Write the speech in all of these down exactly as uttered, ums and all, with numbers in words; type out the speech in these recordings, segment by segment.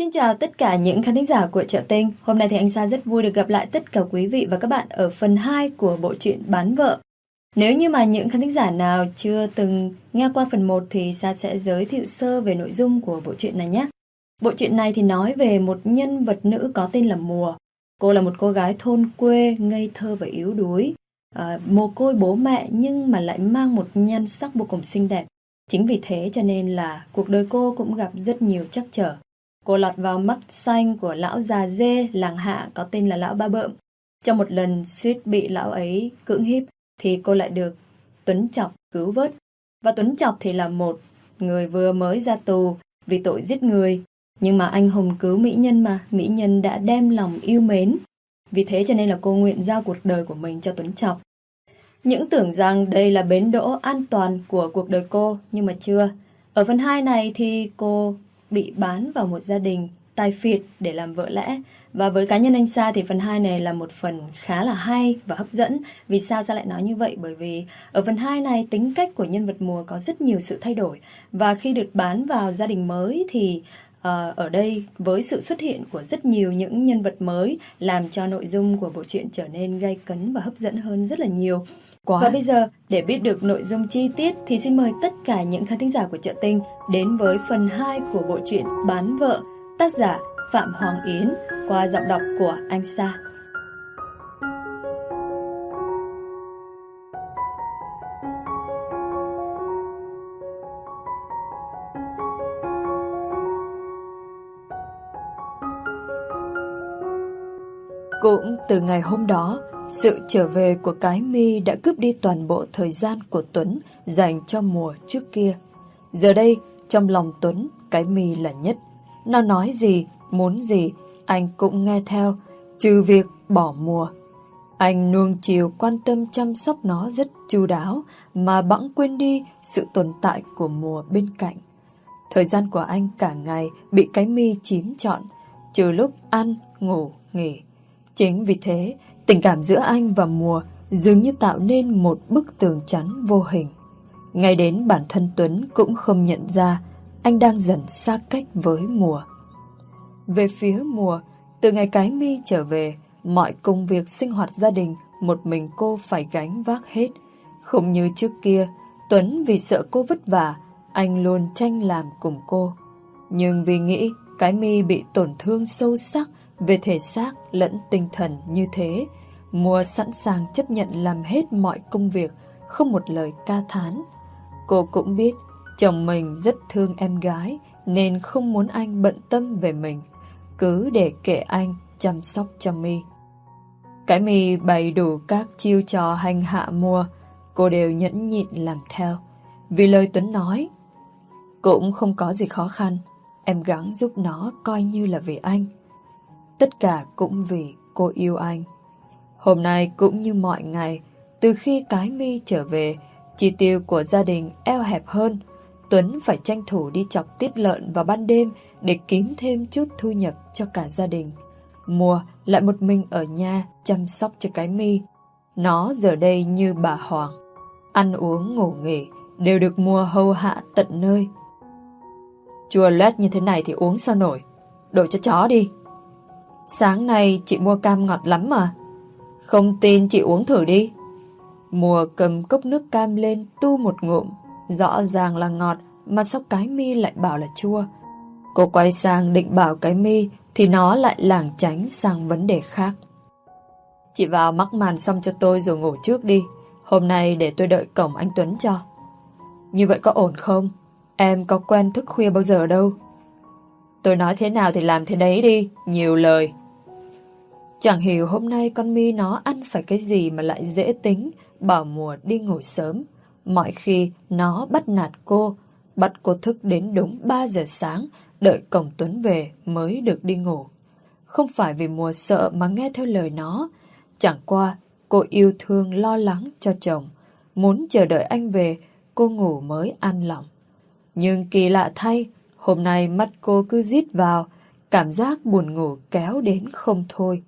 Xin chào tất cả những khán thính giả của Chợ Tinh. Hôm nay thì anh Sa rất vui được gặp lại tất cả quý vị và các bạn ở phần hai của bộ truyện Bán Vợ. Nếu như mà những khán thính giả nào chưa từng nghe qua phần một thì Sa sẽ giới thiệu sơ về nội dung của bộ truyện này nhé. Bộ truyện này thì nói về một nhân vật nữ có tên là Mùa. Cô là một cô gái thôn quê, ngây thơ và yếu đuối, à, mồ côi bố mẹ nhưng mà lại mang một nhan sắc vô cùng xinh đẹp. Chính vì thế cho nên là cuộc đời cô cũng gặp rất nhiều trắc trở. Cô lọt vào mắt xanh của lão già dê làng Hạ có tên là lão Ba Bợm. Trong một lần suýt bị lão ấy cưỡng hiếp thì cô lại được Tuấn Chọc cứu vớt. Và Tuấn Chọc thì là một người vừa mới ra tù vì tội giết người. Nhưng mà anh hùng cứu mỹ nhân mà, mỹ nhân đã đem lòng yêu mến. Vì thế cho nên là cô nguyện giao cuộc đời của mình cho Tuấn Chọc. Những tưởng rằng đây là bến đỗ an toàn của cuộc đời cô, nhưng mà chưa. Ở phần hai này thì cô bị bán vào một gia đình tài phiệt để làm vợ lẽ. Và với cá nhân anh Sa thì phần hai này là một phần khá là hay và hấp dẫn. Vì sao Sa lại nói như vậy? Bởi vì ở phần hai này tính cách của nhân vật Mùa có rất nhiều sự thay đổi. Và khi được bán vào gia đình mới thì uh, ở đây với sự xuất hiện của rất nhiều những nhân vật mới làm cho nội dung của bộ truyện trở nên gay cấn và hấp dẫn hơn rất là nhiều. Quá. Và bây giờ, để biết được nội dung chi tiết thì xin mời tất cả những khán thính giả của Chợ Tinh đến với phần hai của bộ truyện Bán Vợ, tác giả Phạm Hoàng Yến qua giọng đọc của anh Sa. Cũng từ ngày hôm đó, sự trở về của cái mi đã cướp đi toàn bộ thời gian của Tuấn dành cho Mùa trước kia. Giờ đây, trong lòng Tuấn, cái mi là nhất. Nó nói gì, muốn gì, anh cũng nghe theo, trừ việc bỏ Mùa. Anh nuông chiều quan tâm chăm sóc nó rất chu đáo, mà bẵng quên đi sự tồn tại của Mùa bên cạnh. Thời gian của anh cả ngày bị cái mi chiếm trọn, trừ lúc ăn, ngủ, nghỉ. Chính vì thế, tình cảm giữa anh và Mùa dường như tạo nên một bức tường chắn vô hình. Ngay đến bản thân Tuấn cũng không nhận ra anh đang dần xa cách với Mùa. Về phía Mùa, từ ngày cái mi trở về, mọi công việc sinh hoạt gia đình một mình cô phải gánh vác hết. Không như trước kia, Tuấn vì sợ cô vất vả, anh luôn tranh làm cùng cô. Nhưng vì nghĩ cái mi bị tổn thương sâu sắc về thể xác lẫn tinh thần như thế, Mùa sẵn sàng chấp nhận làm hết mọi công việc, không một lời ca thán. Cô cũng biết chồng mình rất thương em gái nên không muốn anh bận tâm về mình, cứ để kệ anh chăm sóc cho mi. Cái mi bày đủ các chiêu trò hành hạ Mùa, cô đều nhẫn nhịn làm theo. Vì lời Tuấn nói, cũng không có gì khó khăn, em gắng giúp nó coi như là vì anh. Tất cả cũng vì cô yêu anh. Hôm nay cũng như mọi ngày, từ khi cái mi trở về, chi tiêu của gia đình eo hẹp hơn. Tuấn phải tranh thủ đi chọc tiết lợn vào ban đêm để kiếm thêm chút thu nhập cho cả gia đình. Mùa lại một mình ở nhà chăm sóc cho cái mi. Nó giờ đây như bà Hoàng, ăn uống ngủ nghỉ đều được Mùa hầu hạ tận nơi. Chua loét như thế này thì uống sao nổi, đổi cho chó đi. Sáng nay chị mua cam ngọt lắm mà, không tin chị uống thử đi. Mùa cầm cốc nước cam lên tu một ngụm, rõ ràng là ngọt mà sao cái mi lại bảo là chua. Cô quay sang định bảo cái mi thì nó lại lảng tránh sang vấn đề khác. Chị vào mắc màn xong cho tôi rồi ngủ trước đi, hôm nay để tôi đợi cổng anh Tuấn cho. Như vậy có ổn không? Em có quen thức khuya bao giờ đâu. Tôi nói thế nào thì làm thế đấy đi, nhiều lời. Chẳng hiểu hôm nay con mi nó ăn phải cái gì mà lại dễ tính, bảo Mùa đi ngủ sớm. Mọi khi nó bắt nạt cô, bắt cô thức đến đúng ba giờ sáng, đợi cổng Tuấn về mới được đi ngủ. Không phải vì Mùa sợ mà nghe theo lời nó, chẳng qua cô yêu thương lo lắng cho chồng, muốn chờ đợi anh về cô ngủ mới an lòng. Nhưng kỳ lạ thay, hôm nay mắt cô cứ rít vào, cảm giác buồn ngủ kéo đến không thôi.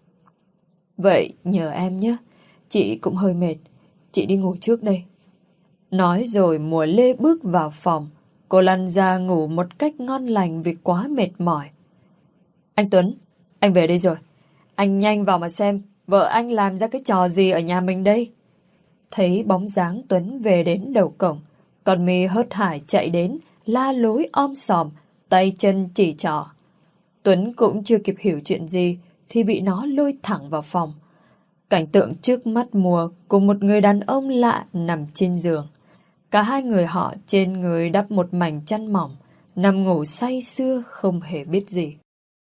Vậy nhờ em nhé, chị cũng hơi mệt, chị đi ngủ trước đây. Nói rồi Mùa lê bước vào phòng, cô lăn ra ngủ một cách ngon lành vì quá mệt mỏi. Anh Tuấn, anh về đây rồi. Anh nhanh vào mà xem vợ anh làm ra cái trò gì ở nhà mình đây. Thấy bóng dáng Tuấn về đến đầu cổng, con My hớt hải chạy đến, la lối om sòm, tay chân chỉ trỏ. Tuấn cũng chưa kịp hiểu chuyện gì thì bị nó lôi thẳng vào phòng. Cảnh tượng trước mắt Mùa cùng một người đàn ông lạ nằm trên giường. Cả hai người họ trên người đắp một mảnh chăn mỏng, nằm ngủ say sưa không hề biết gì.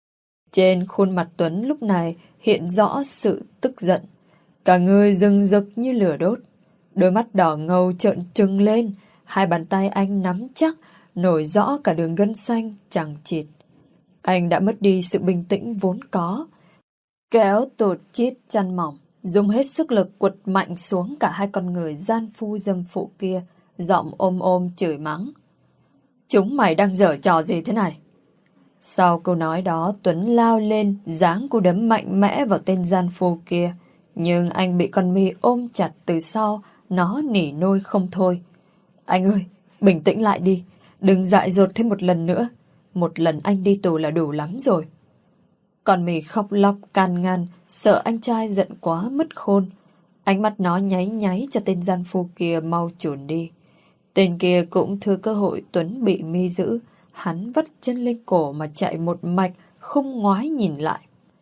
Trên khuôn mặt Tuấn lúc này hiện rõ sự tức giận. Cả người rừng rực như lửa đốt. Đôi mắt đỏ ngầu trợn trừng lên, hai bàn tay anh nắm chắc, nổi rõ cả đường gân xanh chằng chịt. Anh đã mất đi sự bình tĩnh vốn có. Kéo tụt chít chăn mỏng, dùng hết sức lực quật mạnh xuống cả hai con người gian phu dâm phụ kia, giọng ôm ôm chửi mắng. Chúng mày đang giở trò gì thế này? Sau câu nói đó, Tuấn lao lên, giáng cú đấm mạnh mẽ vào tên gian phu kia. Nhưng anh bị con My ôm chặt từ sau, nó nỉ nôi không thôi. Anh ơi, bình tĩnh lại đi, đừng dại dột thêm một lần nữa. Một lần anh đi tù là đủ lắm rồi. Con My khóc lóc can ngăn, sợ anh trai giận quá mất khôn. Ánh mắt nó nháy nháy cho tên gian phu kia mau chuồn đi. Tên kia cũng thừa cơ hội Tuấn bị My giữ. Hắn vắt chân lên cổ mà chạy một mạch, không ngoái nhìn lại.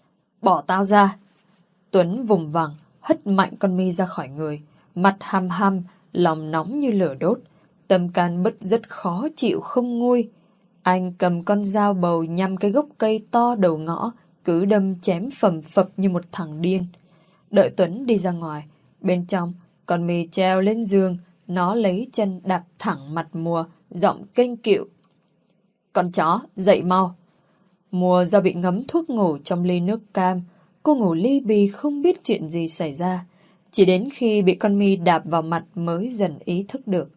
Bỏ tao ra! Tuấn vùng vằng, hất mạnh con My ra khỏi người. Mặt hăm hăm, lòng nóng như lửa đốt. Tâm can bứt rất khó chịu không nguôi. Anh cầm con dao bầu nhằm cái gốc cây to đầu ngõ, cứ đâm chém phầm phập như một thằng điên. Đợi Tuấn đi ra ngoài, bên trong, con My treo lên giường, nó lấy chân đạp thẳng mặt Mùa, giọng kênh kịu. Con chó, dậy mau. Mùa do bị ngấm thuốc ngủ trong ly nước cam, cô ngủ ly bì không biết chuyện gì xảy ra. Chỉ đến khi bị con My đạp vào mặt mới dần ý thức được.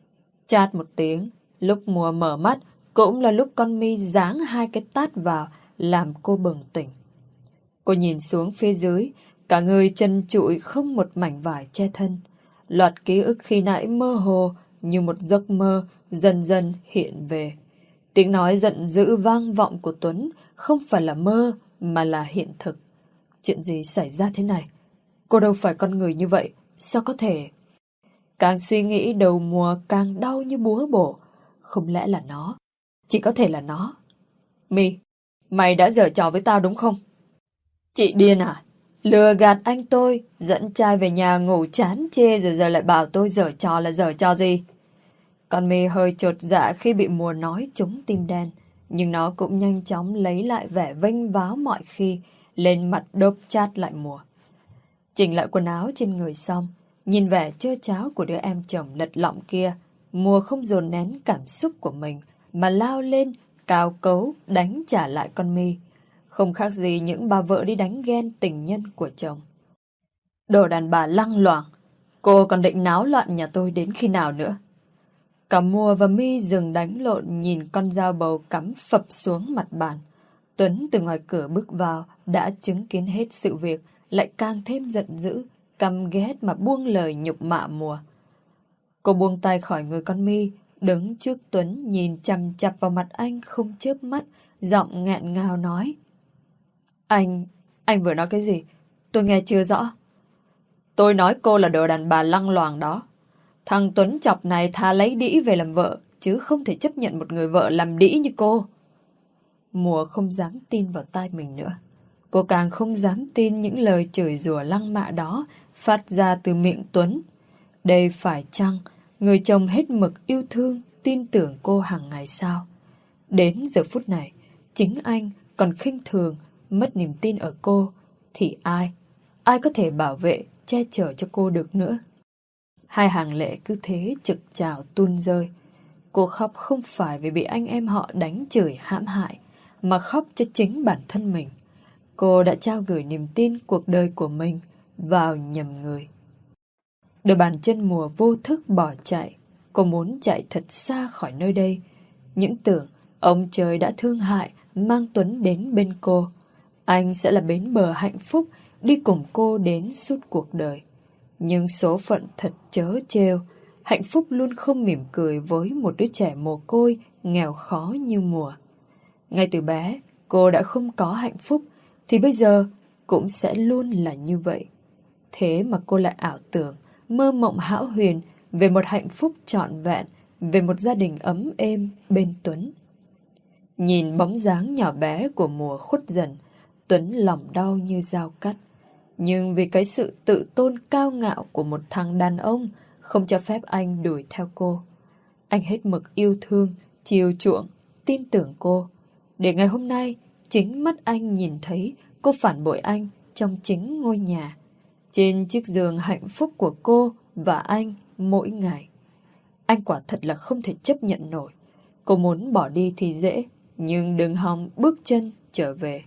Chát một tiếng, lúc Mùa mở mắt, cũng là lúc con My giáng hai cái tát vào, làm cô bừng tỉnh. Cô nhìn xuống phía dưới, cả người chân trụi không một mảnh vải che thân. Loạt ký ức khi nãy mơ hồ như một giấc mơ dần dần hiện về. Tiếng nói giận dữ vang vọng của Tuấn không phải là mơ mà là hiện thực. Chuyện gì xảy ra thế này? Cô đâu phải con người như vậy, sao có thể? Càng suy nghĩ đầu Mùa càng đau như búa bổ. Không lẽ là nó? Chỉ có thể là nó. My, mày đã giở trò với tao đúng không? Chị điên à? Lừa gạt anh tôi, dẫn trai về nhà ngủ chán chê rồi giờ lại bảo tôi giở trò là giở trò gì? Con My hơi chột dạ khi bị Mùa nói trúng tim đen, nhưng nó cũng nhanh chóng lấy lại vẻ vênh váo mọi khi, lên mặt đốp chát lại Mùa. Chỉnh lại quần áo trên người xong, nhìn vẻ trơ tráo của đứa em chồng lật lọng kia, Mùa không dồn nén cảm xúc của mình, mà lao lên, cào cấu, đánh trả lại con My. Không khác gì những bà vợ đi đánh ghen tình nhân của chồng. Đồ đàn bà lăng loảng, cô còn định náo loạn nhà tôi đến khi nào nữa? Cả Mùa và My dừng đánh lộn nhìn con dao bầu cắm phập xuống mặt bàn. Tuấn từ ngoài cửa bước vào, đã chứng kiến hết sự việc, lại càng thêm giận dữ, căm ghét mà buông lời nhục mạ Mùa. Cô buông tay khỏi người con My, đứng trước Tuấn nhìn chằm chằm vào mặt anh không chớp mắt, giọng nghẹn ngào nói. Anh, anh vừa nói cái gì? Tôi nghe chưa rõ. Tôi nói cô là đồ đàn bà lăng loàng đó. Thằng Tuấn chọc này thà lấy đĩ về làm vợ, chứ không thể chấp nhận một người vợ làm đĩ như cô. Mùa không dám tin vào tai mình nữa. Cô càng không dám tin những lời chửi rủa lăng mạ đó phát ra từ miệng Tuấn. Đây phải chăng người chồng hết mực yêu thương, tin tưởng cô hàng ngày sao? Đến giờ phút này, chính anh còn khinh thường, mất niềm tin ở cô, thì ai, ai có thể bảo vệ, che chở cho cô được nữa? Hai hàng lệ cứ thế trực trào tuôn rơi. Cô khóc không phải vì bị anh em họ đánh chửi hãm hại, mà khóc cho chính bản thân mình. Cô đã trao gửi niềm tin cuộc đời của mình vào nhầm người. Đôi bàn chân Mùa vô thức bỏ chạy. Cô muốn chạy thật xa khỏi nơi đây. Những tưởng ông trời đã thương hại, mang Tuấn đến bên cô. Anh sẽ là bến bờ hạnh phúc, đi cùng cô đến suốt cuộc đời. Nhưng số phận thật trớ trêu. Hạnh phúc luôn không mỉm cười với một đứa trẻ mồ côi, nghèo khó như Mùa. Ngay từ bé, cô đã không có hạnh phúc thì bây giờ cũng sẽ luôn là như vậy. Thế mà cô lại ảo tưởng, mơ mộng hão huyền về một hạnh phúc trọn vẹn, về một gia đình ấm êm bên Tuấn. Nhìn bóng dáng nhỏ bé của Mùa khuất dần, Tuấn lòng đau như dao cắt. Nhưng vì cái sự tự tôn cao ngạo của một thằng đàn ông không cho phép anh đuổi theo cô. Anh hết mực yêu thương, chiều chuộng, tin tưởng cô. Để ngày hôm nay, chính mắt anh nhìn thấy cô phản bội anh trong chính ngôi nhà, trên chiếc giường hạnh phúc của cô và anh mỗi ngày. Anh quả thật là không thể chấp nhận nổi. Cô muốn bỏ đi thì dễ, nhưng đừng hòng bước chân trở về.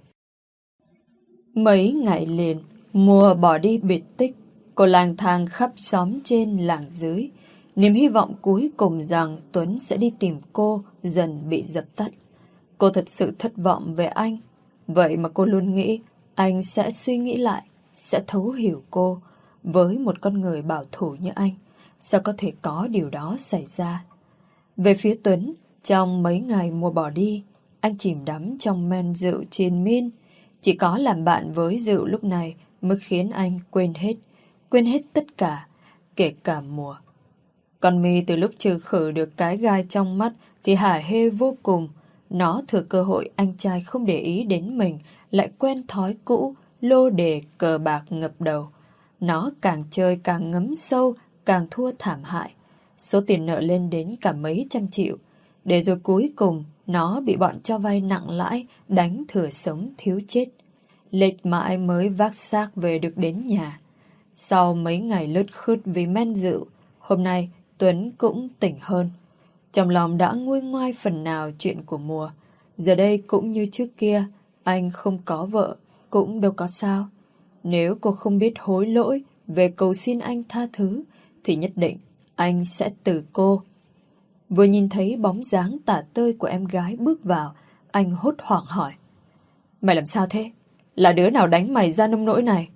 Mấy ngày liền, Mùa bỏ đi biệt tích. Cô lang thang khắp xóm trên làng dưới. Niềm hy vọng cuối cùng rằng Tuấn sẽ đi tìm cô dần bị dập tắt. Cô thật sự thất vọng về anh. Vậy mà cô luôn nghĩ anh sẽ suy nghĩ lại, sẽ thấu hiểu cô. Với một con người bảo thủ như anh, sao có thể có điều đó xảy ra? Về phía Tuấn, trong mấy ngày Mùa bỏ đi, anh chìm đắm trong men rượu triền miên. Chỉ có làm bạn với rượu lúc này mới khiến anh quên hết, quên hết tất cả, kể cả Mùa. Con My từ lúc trừ khử được cái gai trong mắt thì hả hê vô cùng. Nó thừa cơ hội anh trai không để ý đến mình, lại quen thói cũ, lô đề cờ bạc ngập đầu. Nó càng chơi càng ngấm sâu, càng thua thảm hại. Số tiền nợ lên đến cả mấy trăm triệu. Để rồi cuối cùng nó bị bọn cho vay nặng lãi đánh thừa sống thiếu chết. Lết mãi mới vác xác về được đến nhà. Sau mấy ngày lướt khướt vì men rượu, hôm nay Tuấn cũng tỉnh hơn. Trong lòng đã nguôi ngoai phần nào chuyện của Mùa. Giờ đây cũng như trước kia, anh không có vợ, cũng đâu có sao. Nếu cô không biết hối lỗi về cầu xin anh tha thứ, thì nhất định anh sẽ từ cô. Vừa nhìn thấy bóng dáng tả tơi của em gái bước vào, anh hốt hoảng hỏi: Mày làm sao thế? Là đứa nào đánh mày ra nông nỗi này?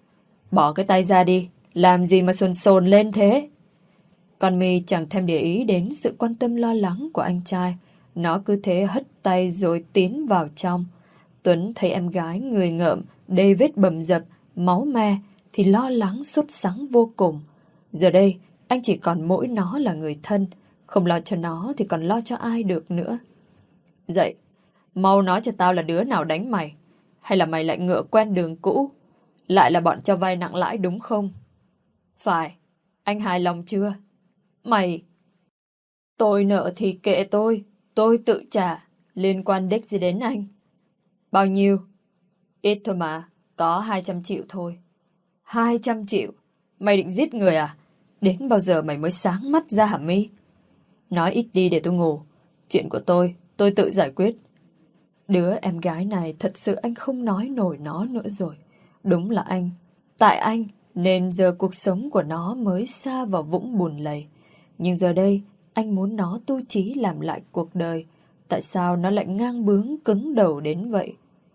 Bỏ cái tay ra đi, làm gì mà sồn sồn lên thế? Con My chẳng thèm để ý đến sự quan tâm lo lắng của anh trai. Nó cứ thế hất tay rồi tiến vào trong. Tuấn thấy em gái người ngợm, đầy vết bầm dập, máu me thì lo lắng sốt sắng vô cùng. Giờ đây, anh chỉ còn mỗi nó là người thân. Không lo cho nó thì còn lo cho ai được nữa. Dậy, mau nói cho tao là đứa nào đánh mày. Hay là mày lại ngựa quen đường cũ? Lại là bọn cho vay nặng lãi đúng không? Phải, anh hài lòng chưa? Mày... Tôi nợ thì kệ tôi, tôi tự trả, liên quan đếch gì đến anh. Bao nhiêu? Ít thôi mà, có hai trăm triệu thôi. Hai trăm triệu? Mày định giết người à? Đến bao giờ mày mới sáng mắt ra hả My? Nói ít đi để tôi ngủ. Chuyện của tôi, tôi tự giải quyết. Đứa em gái này thật sự anh không nói nổi nó nữa rồi. Đúng là anh. Tại anh nên giờ cuộc sống của nó mới xa vào vũng bùn lầy. Nhưng giờ đây anh muốn nó tu chí làm lại cuộc đời. Tại sao nó lại ngang bướng cứng đầu đến vậy?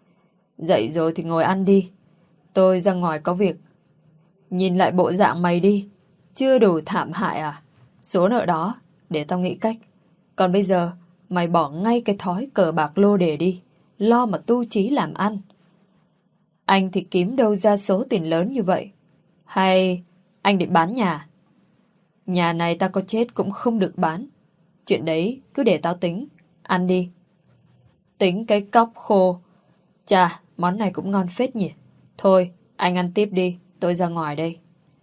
Dậy rồi thì ngồi ăn đi. Tôi ra ngoài có việc. Nhìn lại bộ dạng mày đi. Chưa đủ thảm hại à? Số nợ đó để tao nghĩ cách. Còn bây giờ mày bỏ ngay cái thói cờ bạc lô đề đi. Lo mà tu chí làm ăn. Anh thì kiếm đâu ra số tiền lớn như vậy? Hay anh định bán nhà? Nhà này tao có chết cũng không được bán. Chuyện đấy cứ để tao tính. Ăn đi. Tính cái cóc khô. Chà, món này cũng ngon phết nhỉ. Thôi, anh ăn tiếp đi. Tôi ra ngoài đây.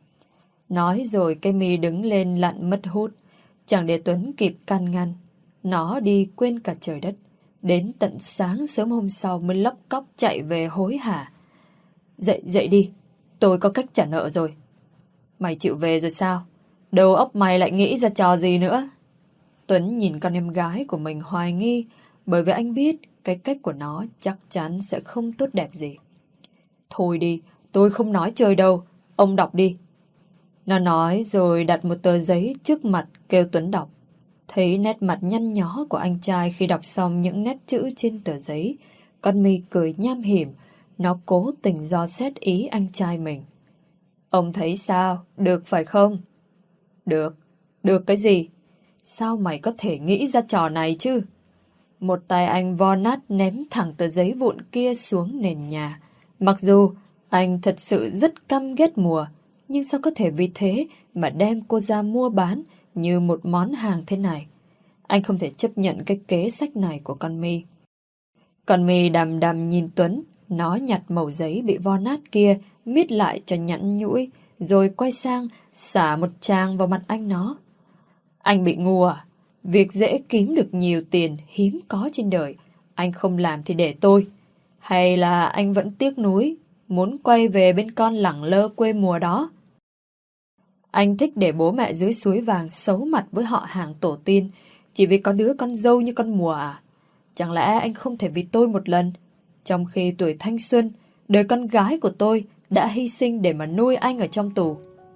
Nói rồi cây My đứng lên lặn mất hút. Chẳng để Tuấn kịp can ngăn. Nó đi quên cả trời đất. Đến tận sáng sớm hôm sau mới lóc cóc chạy về hối hả. Dậy, dậy đi. Tôi có cách trả nợ rồi. Mày chịu về rồi sao? Đầu óc mày lại nghĩ ra trò gì nữa? Tuấn nhìn con em gái của mình hoài nghi, bởi vì anh biết cái cách của nó chắc chắn sẽ không tốt đẹp gì. Thôi đi, tôi không nói chơi đâu. Ông đọc đi. Nó nói rồi đặt một tờ giấy trước mặt kêu Tuấn đọc. Thấy nét mặt nhăn nhó của anh trai khi đọc xong những nét chữ trên tờ giấy, con My cười nham hiểm. Nó cố tình dò xét ý anh trai mình. Ông thấy sao? Được phải không? Được. Được cái gì? Sao mày có thể nghĩ ra trò này chứ? Một tay anh vo nát ném thẳng tờ giấy vụn kia xuống nền nhà. Mặc dù anh thật sự rất căm ghét Mùa, nhưng sao có thể vì thế mà đem cô ra mua bán như một món hàng thế này? Anh không thể chấp nhận cái kế sách này của con My. Con My đằm đằm nhìn Tuấn. Nó nhặt mẩu giấy bị vo nát kia, miết lại cho nhẵn nhũi, rồi quay sang xả một tràng vào mặt anh nó. Anh bị ngu à? Việc dễ kiếm được nhiều tiền hiếm có trên đời, anh không làm thì để tôi. Hay là anh vẫn tiếc nuối, muốn quay về bên con lẳng lơ quê Mùa đó? Anh thích để bố mẹ dưới suối vàng xấu mặt với họ hàng tổ tiên, chỉ vì có đứa con dâu như con Mùa à? Chẳng lẽ anh không thể vì tôi một lần, trong khi tuổi thanh xuân, đời con gái của tôi đã hy sinh để mà nuôi anh ở trong tù?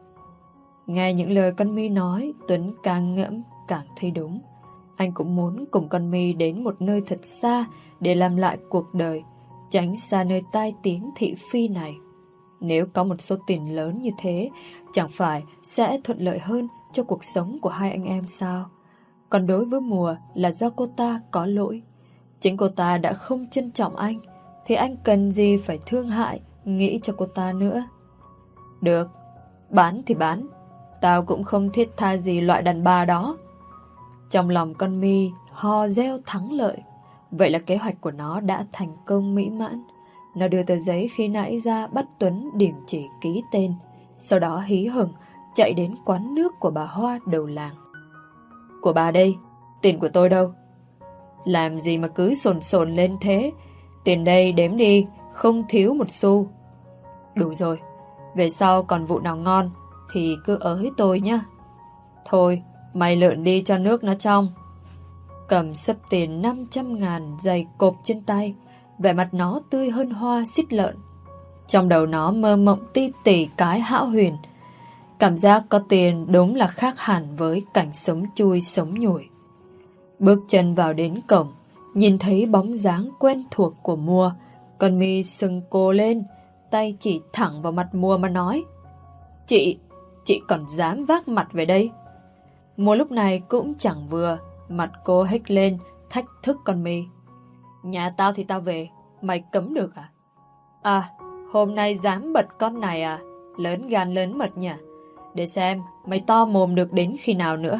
Nghe những lời con My nói, Tuấn càng ngẫm càng thấy đúng. Anh cũng muốn cùng con My đến một nơi thật xa để làm lại cuộc đời, tránh xa nơi tai tiếng thị phi này. Nếu có một số tiền lớn như thế, chẳng phải sẽ thuận lợi hơn cho cuộc sống của hai anh em sao? Còn đối với Mùa là do cô ta có lỗi. Chính cô ta đã không trân trọng anh, thì anh cần gì phải thương hại, nghĩ cho cô ta nữa. Được, bán thì bán, tao cũng không thiết tha gì loại đàn bà đó. Trong lòng con My hò reo thắng lợi. Vậy là kế hoạch của nó đã thành công mỹ mãn. Nó đưa tờ giấy khi nãy ra bắt Tuấn điểm chỉ ký tên. Sau đó hí hửng chạy đến quán nước của bà Hoa đầu làng. Của bà đây, tiền của tôi đâu? Làm gì mà cứ sồn sồn lên thế? Tiền đây đếm đi, không thiếu một xu. Đủ rồi, về sau còn vụ nào ngon thì cứ ới tôi nhá. Thôi, mày lượn đi cho nước nó trong. Cầm xấp tiền năm trăm ngàn dày cộp trên tay, vẻ mặt nó tươi hơn hoa xít lợn. Trong đầu nó mơ mộng ti tỉ cái hão huyền. Cảm giác có tiền đúng là khác hẳn với cảnh sống chui sống nhủi. Bước chân vào đến cổng, nhìn thấy bóng dáng quen thuộc của Mùa, con My sừng cô lên, tay chỉ thẳng vào mặt Mùa mà nói: Chị, chị còn dám vác mặt về đây? Mùa lúc này cũng chẳng vừa, mặt cô hếch lên, thách thức con My. Nhà tao thì tao về, mày cấm được à? À, hôm nay dám bật con này à? Lớn gan lớn mật nhỉ? Để xem mày to mồm được đến khi nào nữa.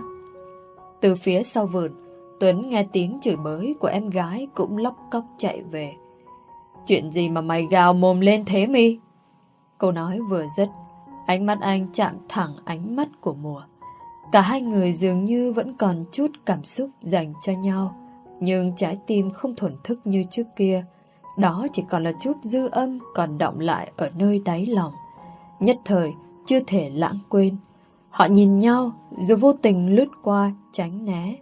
Từ phía sau vườn, Tuấn nghe tiếng chửi bới của em gái cũng lóc cóc chạy về. Chuyện gì mà mày gào mồm lên thế My? Câu nói vừa dứt, ánh mắt anh chạm thẳng ánh mắt của Mùa. Cả hai người dường như vẫn còn chút cảm xúc dành cho nhau, nhưng trái tim không thổn thức như trước kia. Đó chỉ còn là chút dư âm còn đọng lại ở nơi đáy lòng, nhất thời chưa thể lãng quên. Họ nhìn nhau rồi vô tình lướt qua tránh né.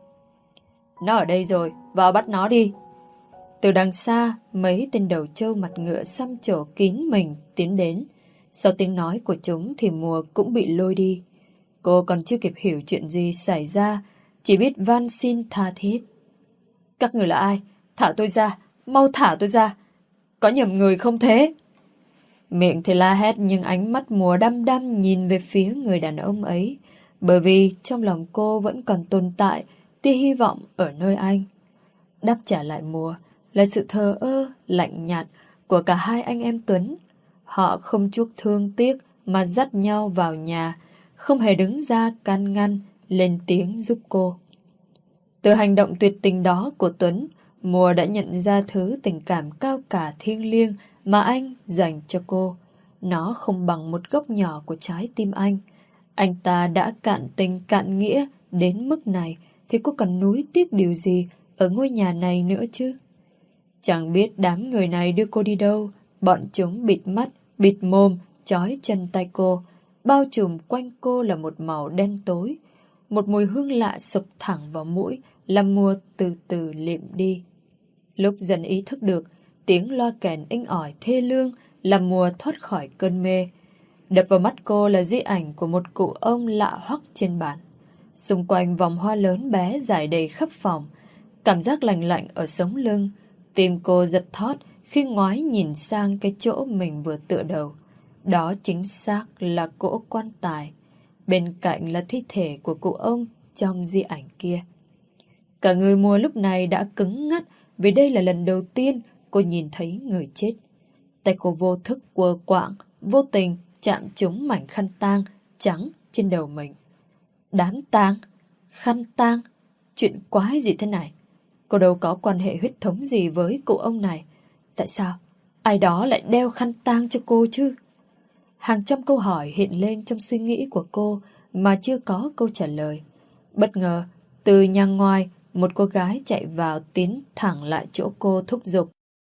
Nó ở đây rồi, vào bắt nó đi. Từ đằng xa, mấy tên đầu trâu mặt ngựa xăm trổ kín mình tiến đến. Sau tiếng nói của chúng thì Mùa cũng bị lôi đi. Cô còn chưa kịp hiểu chuyện gì xảy ra, chỉ biết van xin tha thiết. Các người là ai? Thả tôi ra, mau thả tôi ra. Có nhầm người không thế? Miệng thì la hét nhưng ánh mắt Mùa đăm đăm nhìn về phía người đàn ông ấy, bởi vì trong lòng cô vẫn còn tồn tại tia hy vọng ở nơi anh. Đáp trả lại Mùa là sự thờ ơ, lạnh nhạt của cả hai anh em Tuấn. Họ không chút thương tiếc mà dắt nhau vào nhà, không hề đứng ra can ngăn, lên tiếng giúp cô. Từ hành động tuyệt tình đó của Tuấn, Mùa đã nhận ra thứ tình cảm cao cả thiêng liêng mà anh dành cho cô. Nó không bằng một góc nhỏ của trái tim anh. Anh ta đã cạn tình cạn nghĩa đến mức này thì cô còn nuối tiếc điều gì ở ngôi nhà này nữa chứ? Chẳng biết đám người này đưa cô đi đâu. Bọn chúng bịt mắt, bịt mồm, trói chân tay cô. Bao trùm quanh cô là một màu đen tối. Một mùi hương lạ sộc thẳng vào mũi, làm Mùa từ từ liệm đi. Lúc dần ý thức được, tiếng loa kèn inh ỏi thê lương làm Mùa thoát khỏi cơn mê. Đập vào mắt cô là di ảnh của một cụ ông lạ hoắc trên bàn. Xung quanh vòng hoa lớn bé rải đầy khắp phòng. Cảm giác lạnh lạnh ở sống lưng. Tim cô giật thót khi ngoái nhìn sang cái chỗ mình vừa tựa đầu. Đó chính xác là cỗ quan tài. Bên cạnh là thi thể của cụ ông trong di ảnh kia. Cả người Mùa lúc này đã cứng ngắt, vì đây là lần đầu tiên cô nhìn thấy người chết. Tay cô vô thức quơ quạng, vô tình chạm trúng mảnh khăn tang trắng trên đầu mình. Đám tang, khăn tang, chuyện quái gì thế này? Cô đâu có quan hệ huyết thống gì với cụ ông này. Tại sao ai đó lại đeo khăn tang cho cô chứ? Hàng trăm câu hỏi hiện lên trong suy nghĩ của cô mà chưa có câu trả lời. Bất ngờ, từ nhà ngoài, một cô gái chạy vào tiến thẳng lại chỗ cô thúc giục.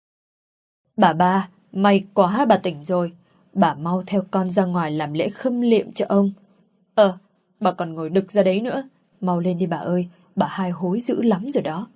Bà ba, may quá bà tỉnh rồi. Bà mau theo con ra ngoài làm lễ khâm liệm cho ông. Ờ, bà còn ngồi đực ra đấy nữa. Mau lên đi bà ơi, bà hai hối dữ lắm rồi đó.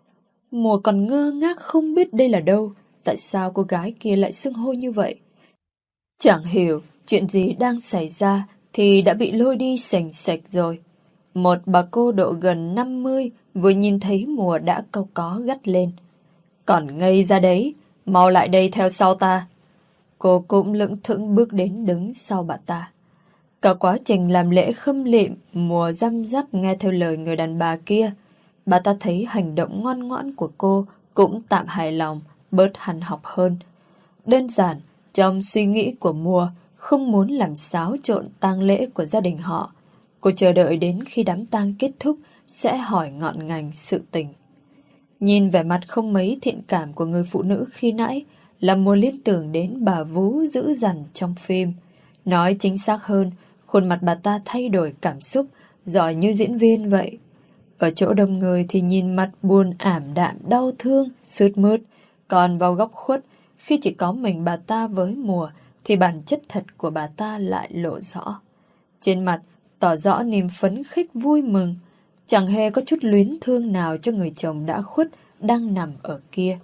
Mùa còn ngơ ngác không biết đây là đâu. Tại sao cô gái kia lại xưng hô như vậy? Chẳng hiểu chuyện gì đang xảy ra thì đã bị lôi đi sành sạch rồi. Một bà cô độ gần năm mươi vừa nhìn thấy Mùa đã cau có gắt lên. Còn ngây ra đấy, mau lại đây theo sau ta. Cô cũng lững thững bước đến đứng sau bà ta. Cả quá trình làm lễ khâm liệm, Mùa răm rắp nghe theo lời người đàn bà kia. Bà ta thấy hành động ngoan ngoãn của cô cũng tạm hài lòng, bớt hằn học hơn. Đơn giản, trong suy nghĩ của Mùa, không muốn làm xáo trộn tang lễ của gia đình họ. Cô chờ đợi đến khi đám tang kết thúc sẽ hỏi ngọn ngành sự tình. Nhìn vẻ mặt không mấy thiện cảm của người phụ nữ khi nãy, là Mùa liên tưởng đến bà vú dữ dằn trong phim. Nói chính xác hơn, khuôn mặt bà ta thay đổi cảm xúc, giỏi như diễn viên vậy. Ở chỗ đông người thì nhìn mặt buồn ảm đạm đau thương, sướt mướt. Còn vào góc khuất, khi chỉ có mình bà ta với Mùa, thì bản chất thật của bà ta lại lộ rõ. Trên mặt tỏ rõ niềm phấn khích vui mừng, chẳng hề có chút luyến thương nào cho người chồng đã khuất đang nằm ở kia.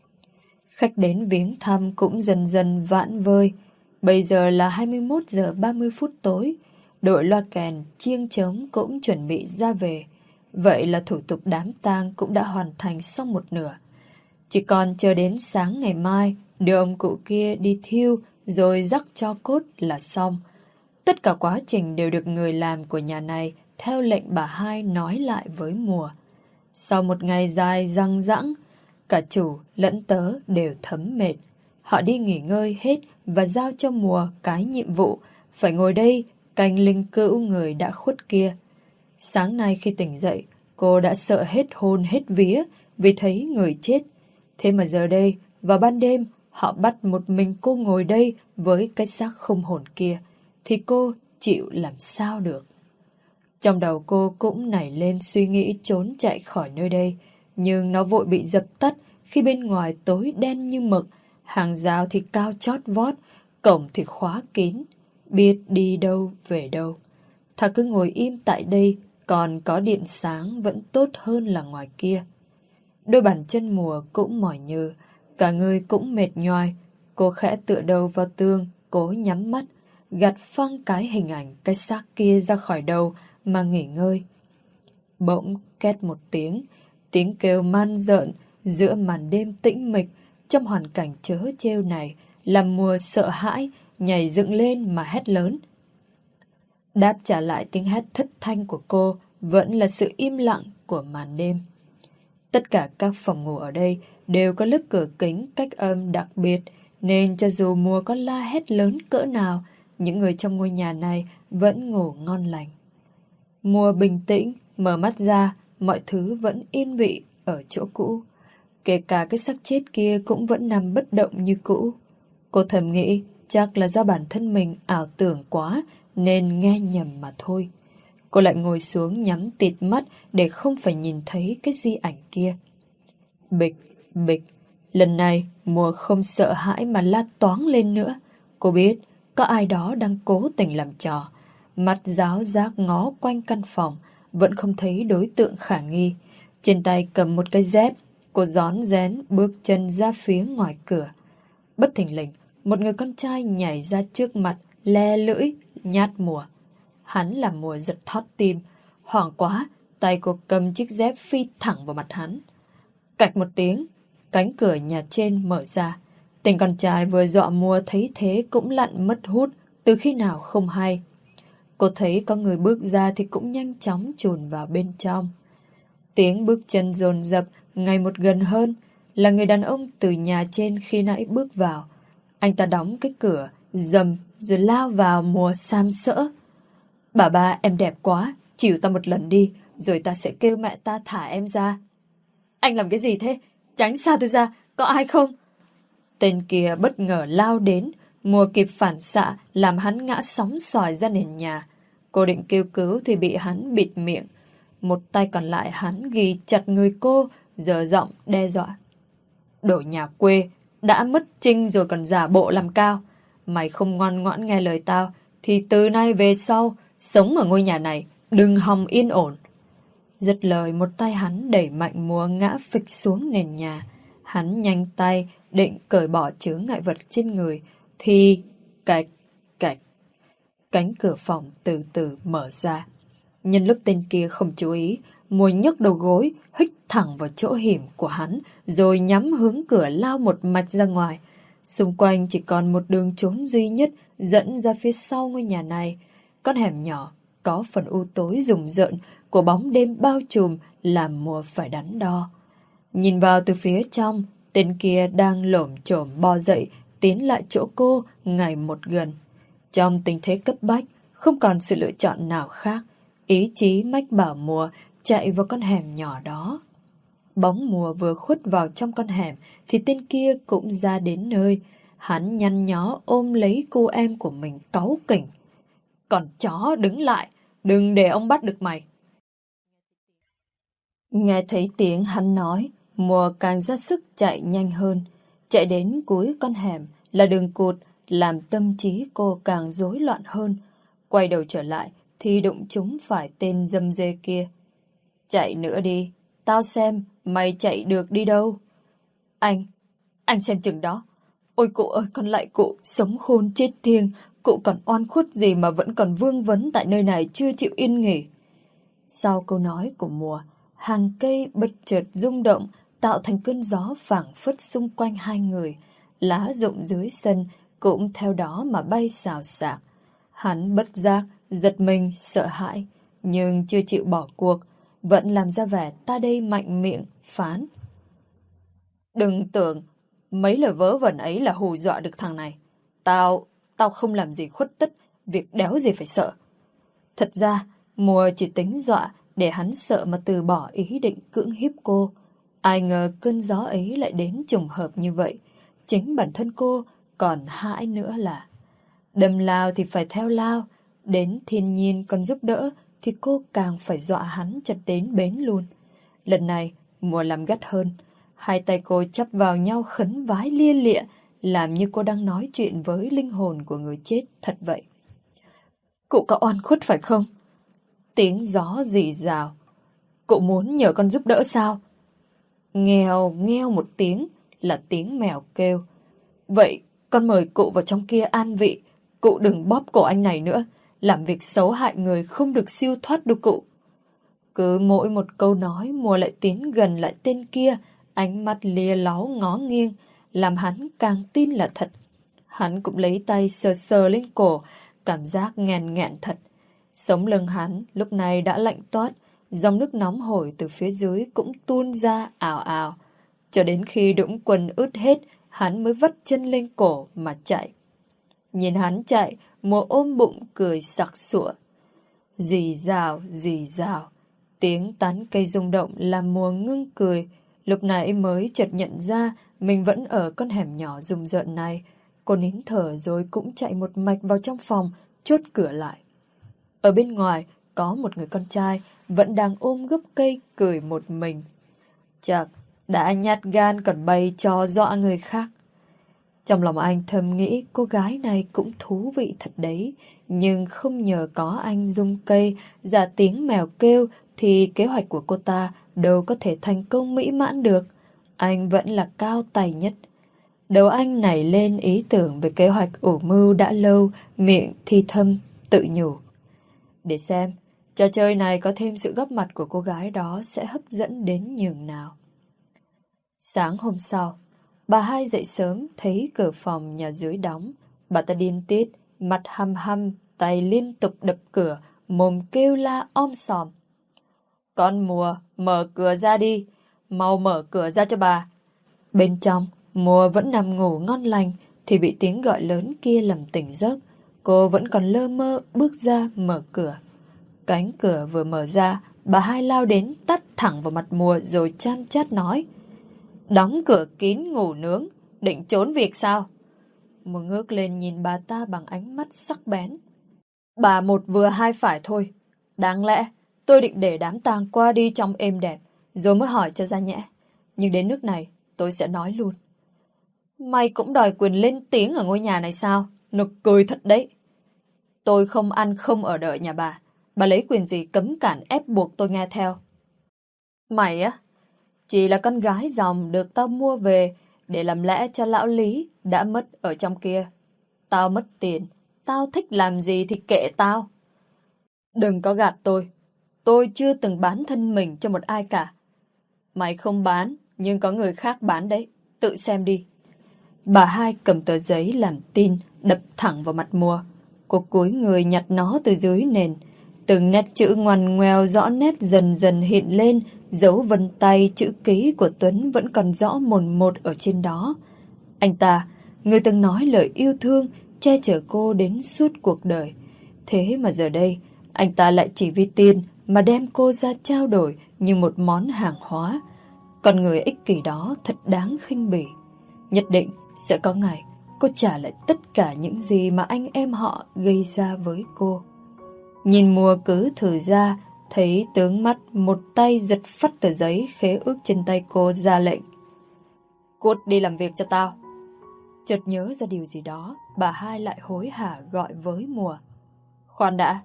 Khách đến viếng thăm cũng dần dần vãn vơi. Bây giờ là hai mươi mốt giờ ba mươi phút tối, đội loa kèn chiêng trống cũng chuẩn bị ra về. Vậy là thủ tục đám tang cũng đã hoàn thành xong một nửa. Chỉ còn chờ đến sáng ngày mai đưa ông cụ kia đi thiêu rồi rắc tro cốt là xong. Tất cả quá trình đều được người làm của nhà này theo lệnh bà hai nói lại với Mùa. Sau một ngày dài răng rẵng, cả chủ lẫn tớ đều thấm mệt. Họ đi nghỉ ngơi hết và giao cho Mùa cái nhiệm vụ phải ngồi đây canh linh cữu người đã khuất kia. Sáng nay khi tỉnh dậy, cô đã sợ hết hồn hết vía vì thấy người chết. Thế mà giờ đây, vào ban đêm, họ bắt một mình cô ngồi đây với cái xác không hồn kia, thì cô chịu làm sao được. Trong đầu cô cũng nảy lên suy nghĩ trốn chạy khỏi nơi đây, nhưng nó vội bị dập tắt khi bên ngoài tối đen như mực, hàng rào thì cao chót vót, cổng thì khóa kín, biết đi đâu về đâu. Thà cứ ngồi im tại đây, còn có điện sáng vẫn tốt hơn là ngoài kia. Đôi bàn chân Mùa cũng mỏi nhừ, cả người cũng mệt nhoài. Cô khẽ tựa đầu vào tường, cố nhắm mắt, gạt phăng cái hình ảnh cái xác kia ra khỏi đầu mà nghỉ ngơi. Bỗng két một tiếng, tiếng kêu man rợn giữa màn đêm tĩnh mịch trong hoàn cảnh trớ trêu này làm Mùa sợ hãi, nhảy dựng lên mà hét lớn. Đáp trả lại tiếng hét thất thanh của cô vẫn là sự im lặng của màn đêm. Tất cả các phòng ngủ ở đây đều có lớp cửa kính cách âm đặc biệt, nên cho dù Mùa có la hét lớn cỡ nào, những người trong ngôi nhà này vẫn ngủ ngon lành. Mùa bình tĩnh, mở mắt ra, mọi thứ vẫn yên vị ở chỗ cũ. Kể cả cái xác chết kia cũng vẫn nằm bất động như cũ. Cô thầm nghĩ chắc là do bản thân mình ảo tưởng quá nên nghe nhầm mà thôi. Cô lại ngồi xuống nhắm tịt mắt để không phải nhìn thấy cái di ảnh kia. Bịch, bịch. Lần này Mùa không sợ hãi mà la toáng lên nữa. Cô biết có ai đó đang cố tình làm trò. Mắt ráo rác ngó quanh căn phòng, vẫn không thấy đối tượng khả nghi. Trên tay cầm một cái dép, cô rón rén bước chân ra phía ngoài cửa. Bất thình lình, một người con trai nhảy ra trước mặt, le lưỡi, nhát Mùa. Hắn làm Mùa giật thót tim. Hoảng quá, tay cô cầm chiếc dép phi thẳng vào mặt hắn. Cạch một tiếng, cánh cửa nhà trên mở ra. Tên con trai vừa dọa Mùa thấy thế cũng lặn mất hút từ khi nào không hay. Cô thấy có người bước ra thì cũng nhanh chóng chùn vào bên trong. Tiếng bước chân dồn dập ngày một gần hơn. là người đàn ông từ nhà trên khi nãy bước vào. Anh ta đóng cái cửa, dầm rồi lao vào Mùa sàm sỡ. Bà ba, em đẹp quá, chịu ta một lần đi, rồi ta sẽ kêu mẹ ta thả em ra. Anh làm cái gì thế? Tránh xa tôi ra, có ai không? Tên kia bất ngờ lao đến, Mùa kịp phản xạ làm hắn ngã sóng xoài ra nền nhà. Cô định kêu cứu thì bị hắn bịt miệng. Một tay còn lại hắn ghi chặt người cô, giở giọng đe dọa. Đồ nhà quê, đã mất trinh rồi còn giả bộ làm cao. Mày không ngoan ngoãn nghe lời tao, thì từ nay về sau, sống ở ngôi nhà này, đừng hòng yên ổn. Dứt lời, một tay hắn đẩy mạnh Mùa ngã phịch xuống nền nhà. Hắn nhanh tay định cởi bỏ chướng ngại vật trên người, thì cạch, cạch. Cánh cửa phòng từ từ mở ra. Nhân lúc tên kia không chú ý, Mùa nhấc đầu gối, hích thẳng vào chỗ hiểm của hắn, rồi nhắm hướng cửa lao một mạch ra ngoài. Xung quanh chỉ còn một đường trốn duy nhất dẫn ra phía sau ngôi nhà này. Con hẻm nhỏ, có phần u tối rùng rợn của bóng đêm bao trùm làm Mùa phải đắn đo. Nhìn vào từ phía trong, tên kia đang lổm chổm bò dậy, tiến lại chỗ cô ngày một gần. Trong tình thế cấp bách, không còn sự lựa chọn nào khác, ý chí mách bảo Mùa chạy vào con hẻm nhỏ đó. Bóng Mùa vừa khuất vào trong con hẻm thì tên kia cũng ra đến nơi. Hắn nhăn nhó ôm lấy cô em của mình cáu kỉnh. Còn chó, đứng lại, đừng để ông bắt được mày. Nghe thấy tiếng hắn nói, Mùa càng ra sức chạy nhanh hơn. Chạy đến cuối con hẻm là đường cụt, làm tâm trí cô càng rối loạn hơn. Quay đầu trở lại thì đụng trúng phải tên dâm dê kia. Chạy nữa đi, tao xem mày chạy được đi đâu. Anh, anh xem chừng đó. Ôi cụ ơi, con lại cụ, sống khôn chết thiêng, cụ còn oan khuất gì mà vẫn còn vương vấn tại nơi này chưa chịu yên nghỉ. Sau câu nói của Mùa, hàng cây bất chợt rung động, tạo thành cơn gió phảng phất xung quanh hai người. Lá rụng dưới sân cũng theo đó mà bay xào xạc. Hắn bất giác, giật mình, sợ hãi, nhưng chưa chịu bỏ cuộc, vẫn làm ra vẻ ta đây mạnh miệng, phán. Đừng tưởng mấy lời vớ vẩn ấy là hù dọa được thằng này. Tao, tao không làm gì khuất tất, việc đéo gì phải sợ. Thật ra, Mùa chỉ tính dọa để hắn sợ mà từ bỏ ý định cưỡng hiếp cô. Ai ngờ cơn gió ấy lại đến trùng hợp như vậy. Chính bản thân cô còn hãi nữa là đâm lao thì phải theo lao, đến thiên nhiên còn giúp đỡ thì cô càng phải dọa hắn cho đến bến luôn. Lần này, Mùa làm gắt hơn. Hai tay cô chắp vào nhau khấn vái lia lịa, làm như cô đang nói chuyện với linh hồn của người chết thật vậy. Cụ có oan khuất phải không? Tiếng gió rì rào. Cụ muốn nhờ con giúp đỡ sao? Nghèo ngheo một tiếng là tiếng mèo kêu. Vậy con mời cụ vào trong kia an vị. Cụ đừng bóp cổ anh này nữa. Làm việc xấu hại người không được siêu thoát đâu cụ. Cứ mỗi một câu nói, Mùa lại tiến gần lại tên kia, ánh mắt lia láo ngó nghiêng, làm hắn càng tin là thật. Hắn cũng lấy tay sờ sờ lên cổ, cảm giác nghẹn nghẹn thật. Sống lưng hắn lúc này đã lạnh toát, dòng nước nóng hổi từ phía dưới cũng tuôn ra ào ào. Cho đến khi đũng quần ướt hết, hắn mới vắt chân lên cổ mà chạy. Nhìn hắn chạy, Mùa ôm bụng cười sặc sụa. Rì rào, rì rào. Tiếng tán cây rung động làm Mùa ngưng cười. Lúc nãy mới chợt nhận ra mình vẫn ở con hẻm nhỏ rùng rợn này. Cô nín thở rồi cũng chạy một mạch vào trong phòng, chốt cửa lại. Ở bên ngoài có một người con trai vẫn đang ôm gốc cây cười một mình. Chắc đã nhát gan còn bày trò dọa người khác. Trong lòng anh thầm nghĩ cô gái này cũng thú vị thật đấy. Nhưng không nhờ có anh rung cây, giả tiếng mèo kêu thì kế hoạch của cô ta đâu có thể thành công mỹ mãn được. Anh vẫn là cao tay nhất. Đầu anh nảy lên ý tưởng về kế hoạch ủ mưu đã lâu, miệng thì thầm, tự nhủ. Để xem, trò chơi này có thêm sự góp mặt của cô gái đó sẽ hấp dẫn đến nhường nào. Sáng hôm sau, bà hai dậy sớm thấy cửa phòng nhà dưới đóng. Bà ta điên tiết, mặt hăm hăm, tay liên tục đập cửa, mồm kêu la om sòm. Con Mùa, mở cửa ra đi, mau mở cửa ra cho bà. Bên trong, Mùa vẫn nằm ngủ ngon lành thì bị tiếng gọi lớn kia làm tỉnh giấc. Cô vẫn còn lơ mơ bước ra mở cửa. Cánh cửa vừa mở ra, bà hai lao đến tát thẳng vào mặt Mùa rồi chan chát nói: "Đóng cửa kín ngủ nướng, định trốn việc sao?" Mùa ngước lên nhìn bà ta bằng ánh mắt sắc bén. "Bà một vừa hai phải thôi. Đáng lẽ tôi định để đám tang qua đi trong êm đẹp rồi mới hỏi cho ra nhẽ. Nhưng đến nước này tôi sẽ nói luôn. Mày cũng đòi quyền lên tiếng ở ngôi nhà này sao? Nực cười thật đấy. Tôi không ăn không ở đợi nhà bà. Bà lấy quyền gì cấm cản ép buộc tôi nghe theo? Mày á, chỉ là con gái dòng được tao mua về để làm lẽ cho lão Lý đã mất ở trong kia. Tao mất tiền, tao thích làm gì thì kệ tao. Đừng có gạt tôi. Tôi chưa từng bán thân mình cho một ai cả. Mày không bán, nhưng có người khác bán đấy. Tự xem đi." Bà hai cầm tờ giấy làm tin, đập thẳng vào mặt Mùa. Cô cúi người nhặt nó từ dưới nền. Từng nét chữ ngoằn ngoèo rõ nét dần dần hiện lên, dấu vân tay chữ ký của Tuấn vẫn còn rõ mồn một ở trên đó. Anh ta, người từng nói lời yêu thương, che chở cô đến suốt cuộc đời. Thế mà giờ đây, anh ta lại chỉ vì tiền mà đem cô ra trao đổi như một món hàng hóa. Con người ích kỷ đó thật đáng khinh bỉ. Nhất định sẽ có ngày cô trả lại tất cả những gì mà anh em họ gây ra với cô. Nhìn Mùa cứ thử ra, thấy tướng mắt một tay giật phắt tờ giấy khế ước trên tay cô ra lệnh: "Cút đi làm việc cho tao." Chợt nhớ ra điều gì đó, bà hai lại hối hả gọi với Mùa: "Khoan đã,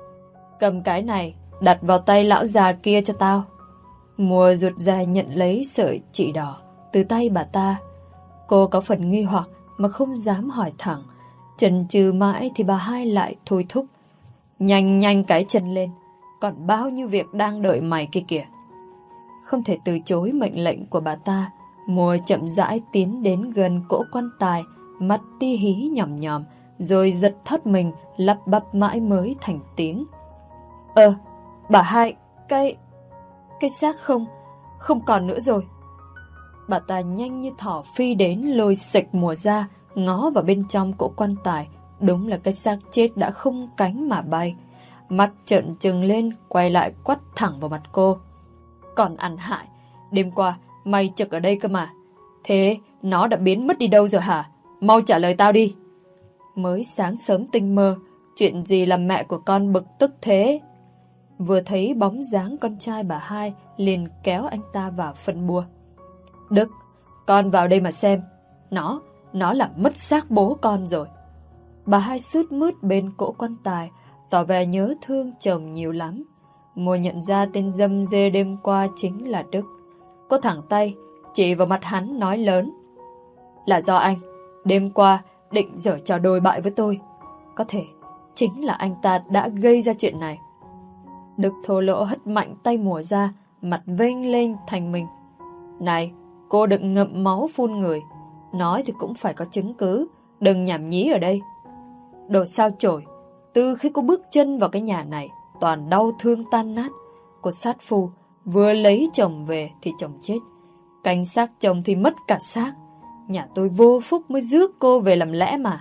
cầm cái này đặt vào tay lão già kia cho tao." Mùa rụt rè nhận lấy sợi chỉ đỏ từ tay bà ta. Cô có phần nghi hoặc mà không dám hỏi thẳng. Chần chừ mãi thì bà hai lại thôi thúc: "Nhanh nhanh cái chân lên, còn bao nhiêu việc đang đợi mày kia kìa." Không thể từ chối mệnh lệnh của bà ta, Mùa chậm rãi tiến đến gần cỗ quan tài, mắt ti hí nhòm nhòm, rồi giật thót mình, lắp bắp mãi mới thành tiếng: "Ờ, bà hai, cái... cái xác không... không còn nữa rồi." Bà ta nhanh như thỏ phi đến lôi sạch Mùa ra, ngó vào bên trong cỗ quan tài. Đúng là cái xác chết đã không cánh mà bay. Mắt trợn trừng lên, quay lại quắt thẳng vào mặt cô: "Còn ăn hại, đêm qua mày trực ở đây cơ mà. Thế nó đã biến mất đi đâu rồi hả? Mau trả lời tao đi." Mới sáng sớm tinh mơ, chuyện gì làm mẹ của con bực tức thế? Vừa thấy bóng dáng con trai bà hai, liền kéo anh ta vào phân bua: "Đức, con vào đây mà xem. Nó, nó làm mất xác bố con rồi." Bà hai sướt mướt bên cỗ quan tài, tỏ vẻ nhớ thương chồng nhiều lắm. Mùa nhận ra tên dâm dê đêm qua chính là Đức. Cô thẳng tay chỉ vào mặt hắn nói lớn: "Là do anh đêm qua định giở trò đồi bại với tôi. Có thể chính là anh ta đã gây ra chuyện này." Đức thô lỗ hất mạnh tay Mùa ra, mặt vênh lên thành mình: "Này, cô đừng ngậm máu phun người. Nói thì cũng phải có chứng cứ, đừng nhảm nhí ở đây. Đồ sao chổi, từ khi cô bước chân vào cái nhà này, toàn đau thương tan nát. Cô sát phu, vừa lấy chồng về thì chồng chết, canh xác chồng thì mất cả xác. Nhà tôi vô phúc mới rước cô về làm lẽ mà.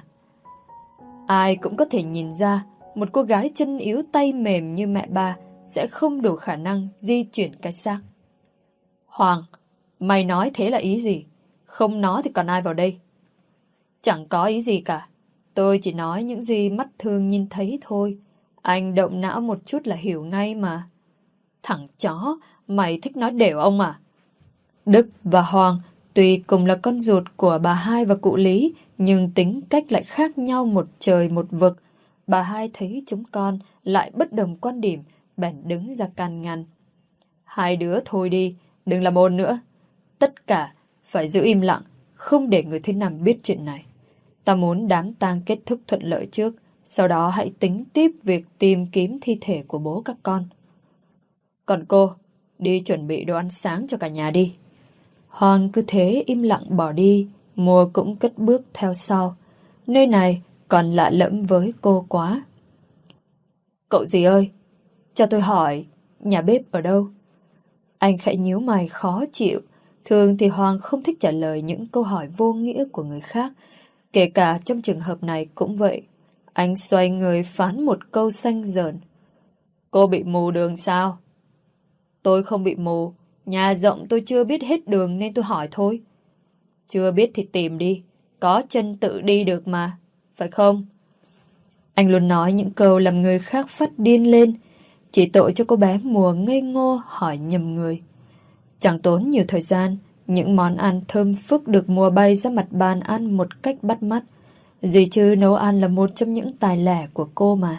Ai cũng có thể nhìn ra, một cô gái chân yếu tay mềm như mẹ ba sẽ không đủ khả năng di chuyển cái xác." "Hoàng, mày nói thế là ý gì? Không nói thì còn ai vào đây?" "Chẳng có ý gì cả. Tôi chỉ nói những gì mắt thường nhìn thấy thôi. Anh động não một chút là hiểu ngay mà." "Thằng chó, mày thích nói đều ông à?" Đức và Hoàng tuy cùng là con ruột của bà hai và cụ Lý, nhưng tính cách lại khác nhau một trời một vực. Bà hai thấy chúng con lại bất đồng quan điểm, bèn đứng ra can ngăn: "Hai đứa thôi đi, đừng làm ồn nữa. Tất cả phải giữ im lặng, không để người thứ năm biết chuyện này. Ta muốn đám tang kết thúc thuận lợi trước, sau đó hãy tính tiếp việc tìm kiếm thi thể của bố các con. Còn cô, đi chuẩn bị đồ ăn sáng cho cả nhà đi." Hoàng cứ thế im lặng bỏ đi, Mùa cũng cất bước theo sau. Nơi này còn lạ lẫm với cô quá. "Cậu dì ơi, cho tôi hỏi, nhà bếp ở đâu?" Anh khẽ nhíu mày khó chịu. Thường thì Hoàng không thích trả lời những câu hỏi vô nghĩa của người khác. Kể cả trong trường hợp này cũng vậy. Anh xoay người phán một câu xanh dờn. Cô bị mù đường sao? Tôi không bị mù. Nhà rộng tôi chưa biết hết đường nên tôi hỏi thôi. Chưa biết thì tìm đi. Có chân tự đi được mà. Phải không? Anh luôn nói những câu làm người khác phát điên lên. Chỉ tội cho cô bé Mùa ngây ngô hỏi nhầm người. Chẳng tốn nhiều thời gian, những món ăn thơm phức được Mùa bay ra mặt bàn ăn một cách bắt mắt. Gì chứ nấu ăn là một trong những tài lẻ của cô mà.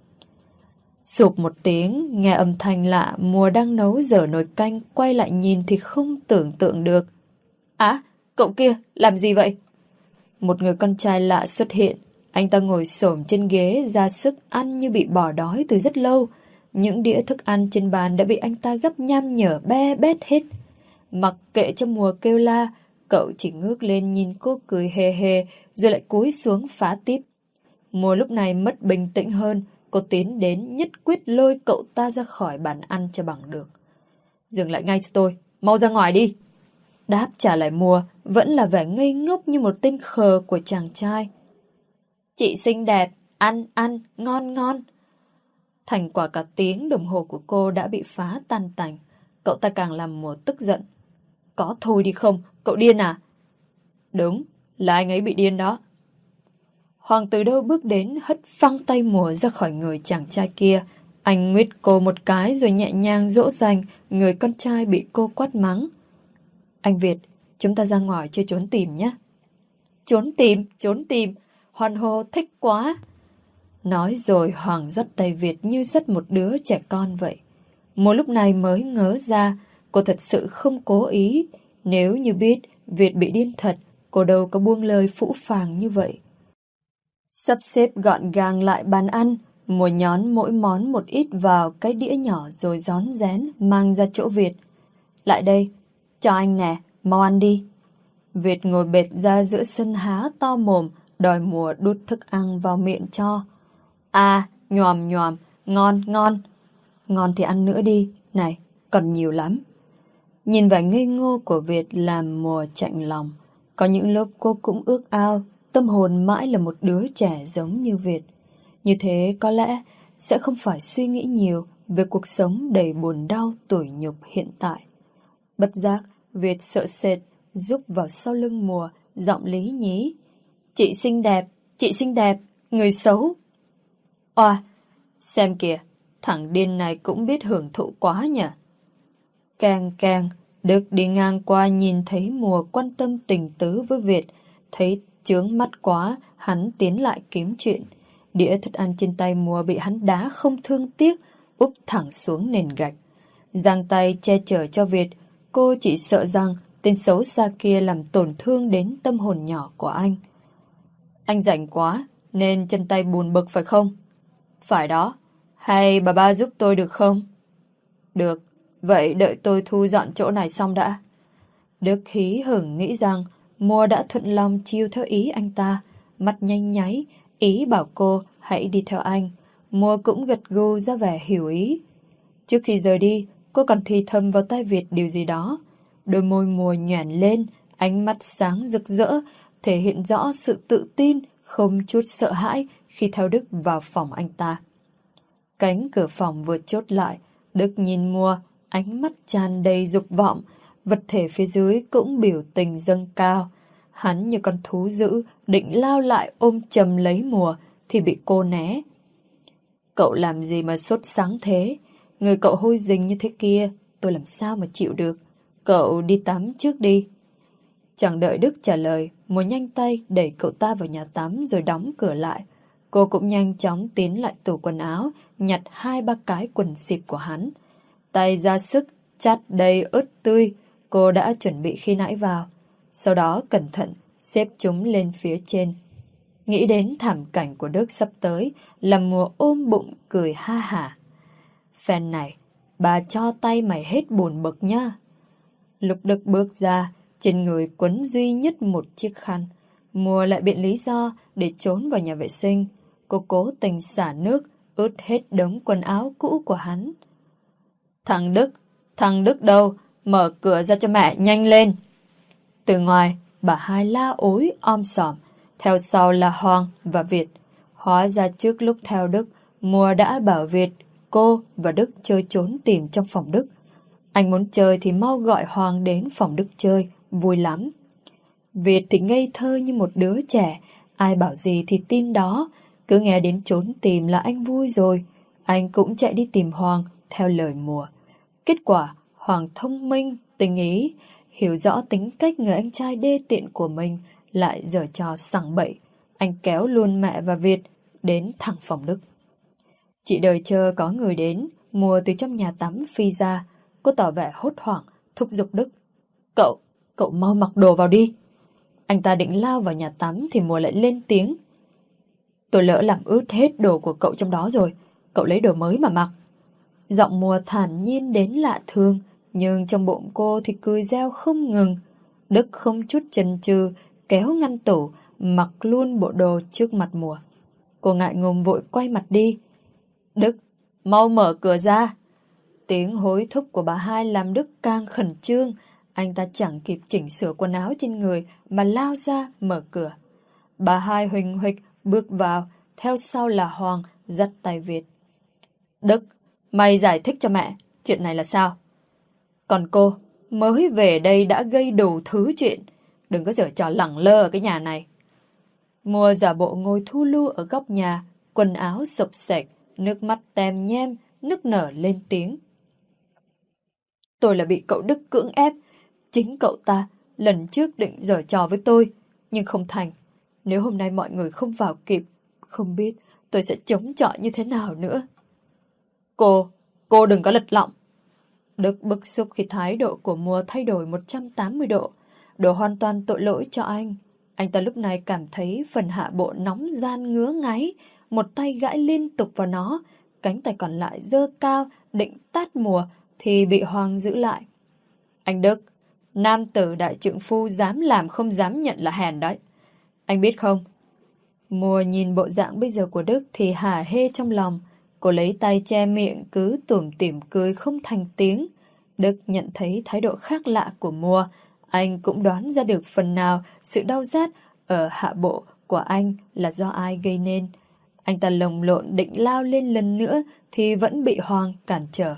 Sụp một tiếng, nghe âm thanh lạ, Mùa đang nấu dở nồi canh, quay lại nhìn thì không tưởng tượng được. Á, cậu kia, làm gì vậy? Một người con trai lạ xuất hiện. Anh ta ngồi xổm trên ghế, ra sức ăn như bị bỏ đói từ rất lâu. Những đĩa thức ăn trên bàn đã bị anh ta gấp nham nhở be bét hết. Mặc kệ cho Mùa kêu la, cậu chỉ ngước lên nhìn cô cười hề hề, rồi lại cúi xuống phá tiếp. Mùa lúc này mất bình tĩnh hơn, cô tiến đến nhất quyết lôi cậu ta ra khỏi bàn ăn cho bằng được. Dừng lại ngay cho tôi, mau ra ngoài đi. Đáp trả lại Mùa vẫn là vẻ ngây ngốc như một tên khờ của chàng trai. Chị xinh đẹp, ăn ăn, ngon ngon. Thành quả cả tiếng đồng hồ của cô đã bị phá tan tành. Cậu ta càng làm Mùa tức giận. Có thôi đi không, cậu điên à? Đúng, là anh ấy bị điên đó. Hoàng từ đâu bước đến hất phăng tay Mùa ra khỏi người chàng trai kia. Anh nguyết cô một cái rồi nhẹ nhàng dỗ dành người con trai bị cô quát mắng. Anh Việt, chúng ta ra ngoài chơi trốn tìm nhé. Trốn tìm, trốn tìm, hoan hô thích quá. Nói rồi Hoàng dắt tay Việt như dắt một đứa trẻ con vậy. Một lúc này mới ngớ ra, cô thật sự không cố ý. Nếu như biết Việt bị điên thật, cô đâu có buông lời phũ phàng như vậy. Sắp xếp gọn gàng lại bàn ăn, Mùa nhón mỗi món một ít vào cái đĩa nhỏ rồi rón rén mang ra chỗ Việt. Lại đây, cho anh nè, mau ăn đi. Việt ngồi bệt ra giữa sân há to mồm, đòi Mùa đút thức ăn vào miệng cho. À, nhòm nhòm, ngon, ngon. Ngon thì ăn nữa đi, này, còn nhiều lắm. Nhìn vẻ ngây ngô của Việt làm Mùa chạnh lòng. Có những lúc cô cũng ước ao, tâm hồn mãi là một đứa trẻ giống như Việt. Như thế có lẽ sẽ không phải suy nghĩ nhiều về cuộc sống đầy buồn đau tủi nhục hiện tại. Bất giác, Việt sợ sệt, rúc vào sau lưng Mùa, giọng lý nhí. Chị xinh đẹp, chị xinh đẹp, người xấu. Oa, xem kìa, thằng điên này cũng biết hưởng thụ quá nhỉ. Càng càng, Đức đi ngang qua nhìn thấy Mùa quan tâm tình tứ với Việt, thấy chướng mắt quá, hắn tiến lại kiếm chuyện. Đĩa thức ăn trên tay Mùa bị hắn đá không thương tiếc, úp thẳng xuống nền gạch. Giang tay che chở cho Việt, cô chỉ sợ rằng tên xấu xa kia làm tổn thương đến tâm hồn nhỏ của anh. Anh rảnh quá, nên chân tay buồn bực phải không? Phải đó, hay bà ba giúp tôi được không? Được, vậy đợi tôi thu dọn chỗ này xong đã. Đức hí hửng nghĩ rằng Mùa đã thuận lòng chiêu theo ý anh ta, mắt nhanh nháy, ý bảo cô hãy đi theo anh. Mùa cũng gật gù ra vẻ hiểu ý. Trước khi rời đi, cô còn thì thầm vào tai Việt điều gì đó. Đôi môi Mùa nhoẻn lên, ánh mắt sáng rực rỡ, thể hiện rõ sự tự tin, không chút sợ hãi khi theo Đức vào phòng anh ta. Cánh cửa phòng vừa chốt lại, Đức nhìn Mùa, ánh mắt tràn đầy dục vọng, vật thể phía dưới cũng biểu tình dâng cao. Hắn như con thú dữ, định lao lại ôm chầm lấy Mùa, thì bị cô né. Cậu làm gì mà sốt sáng thế? Người cậu hôi rình như thế kia, tôi làm sao mà chịu được? Cậu đi tắm trước đi. Chẳng đợi Đức trả lời, Mùa nhanh tay đẩy cậu ta vào nhà tắm rồi đóng cửa lại. Cô cũng nhanh chóng tiến lại tủ quần áo, nhặt hai ba cái quần xịp của hắn. Tay ra sức, chát đầy ớt tươi, cô đã chuẩn bị khi nãy vào. Sau đó cẩn thận xếp chúng lên phía trên. Nghĩ đến thảm cảnh của Đức sắp tới, làm Mùa ôm bụng cười ha hả. Phen này, bà cho tay mày hết buồn bực nhá. Lúc Đức bước ra, trên người quấn duy nhất một chiếc khăn. Mùa lại biện lý do để trốn vào nhà vệ sinh. Cô cố tình xả nước, ướt hết đống quần áo cũ của hắn. Thằng Đức, thằng Đức đâu? mở cửa ra cho mẹ, nhanh lên. Từ ngoài, bà hai la ối om sòm, theo sau là Hoàng và Việt. Hóa ra trước lúc theo Đức, Mùa đã bảo Việt, cô và Đức chơi trốn tìm trong phòng Đức. Anh muốn chơi thì mau gọi Hoàng đến phòng Đức chơi, vui lắm. Việt thì ngây thơ như một đứa trẻ, ai bảo gì thì tin đó, cứ nghe đến trốn tìm là anh vui rồi. Anh cũng chạy đi tìm Hoàng theo lời Mùa. Kết quả, Hoàng thông minh, tinh ý, hiểu rõ tính cách người anh trai đê tiện của mình, lại giở trò sằng bậy. Anh kéo luôn mẹ và Việt đến thẳng phòng Đức. Chị đợi chờ có người đến, Mùa từ trong nhà tắm phi ra. Cô tỏ vẻ hốt hoảng, thúc giục Đức. Cậu, cậu mau mặc đồ vào đi. Anh ta định lao vào nhà tắm thì Mùa lại lên tiếng. Tôi lỡ làm ướt hết đồ của cậu trong đó rồi, cậu lấy đồ mới mà mặc. Giọng Mùa thản nhiên đến lạ thường, nhưng trong bụng cô thì cười reo không ngừng. Đức không chút chần chừ, kéo ngăn tủ, mặc luôn bộ đồ trước mặt Mùa. Cô ngại ngùng vội quay mặt đi. Đức, mau mở cửa ra. Tiếng hối thúc của bà hai làm Đức càng khẩn trương. Anh ta chẳng kịp chỉnh sửa quần áo trên người mà lao ra mở cửa. Bà hai huỳnh huỵch bước vào, theo sau là Hoàng dắt tay Việt. Đức, mày giải thích cho mẹ, chuyện này là sao? Còn cô, mới về đây đã gây đủ thứ chuyện. Đừng có giở trò lẳng lơ ở cái nhà này. Mùa giả bộ ngồi thu lu ở góc nhà, quần áo xộc xệch, nước mắt tem nhem, nức nở lên tiếng. Tôi là bị cậu Đức cưỡng ép. Chính cậu ta lần trước định giở trò với tôi, nhưng không thành. Nếu hôm nay mọi người không vào kịp, không biết tôi sẽ chống chọi như thế nào nữa. Cô, cô đừng có lật lọng. Đức bức xúc khi thái độ của Mùa thay đổi một trăm tám mươi độ, đổ hoàn toàn tội lỗi cho anh. Anh ta lúc này cảm thấy phần hạ bộ nóng gian ngứa ngáy, một tay gãi liên tục vào nó, cánh tay còn lại giơ cao định tát Mùa thì bị Hoàng giữ lại. Anh Đức, nam tử đại trượng phu dám làm không dám nhận là hèn đấy. Anh biết không? Mùa nhìn bộ dạng bây giờ của Đức thì hả hê trong lòng. Cô lấy tay che miệng cứ tủm tỉm cười không thành tiếng. Đức nhận thấy thái độ khác lạ của Mùa. Anh cũng đoán ra được phần nào sự đau rát ở hạ bộ của anh là do ai gây nên. Anh ta lồng lộn định lao lên lần nữa thì vẫn bị Hoàng cản trở.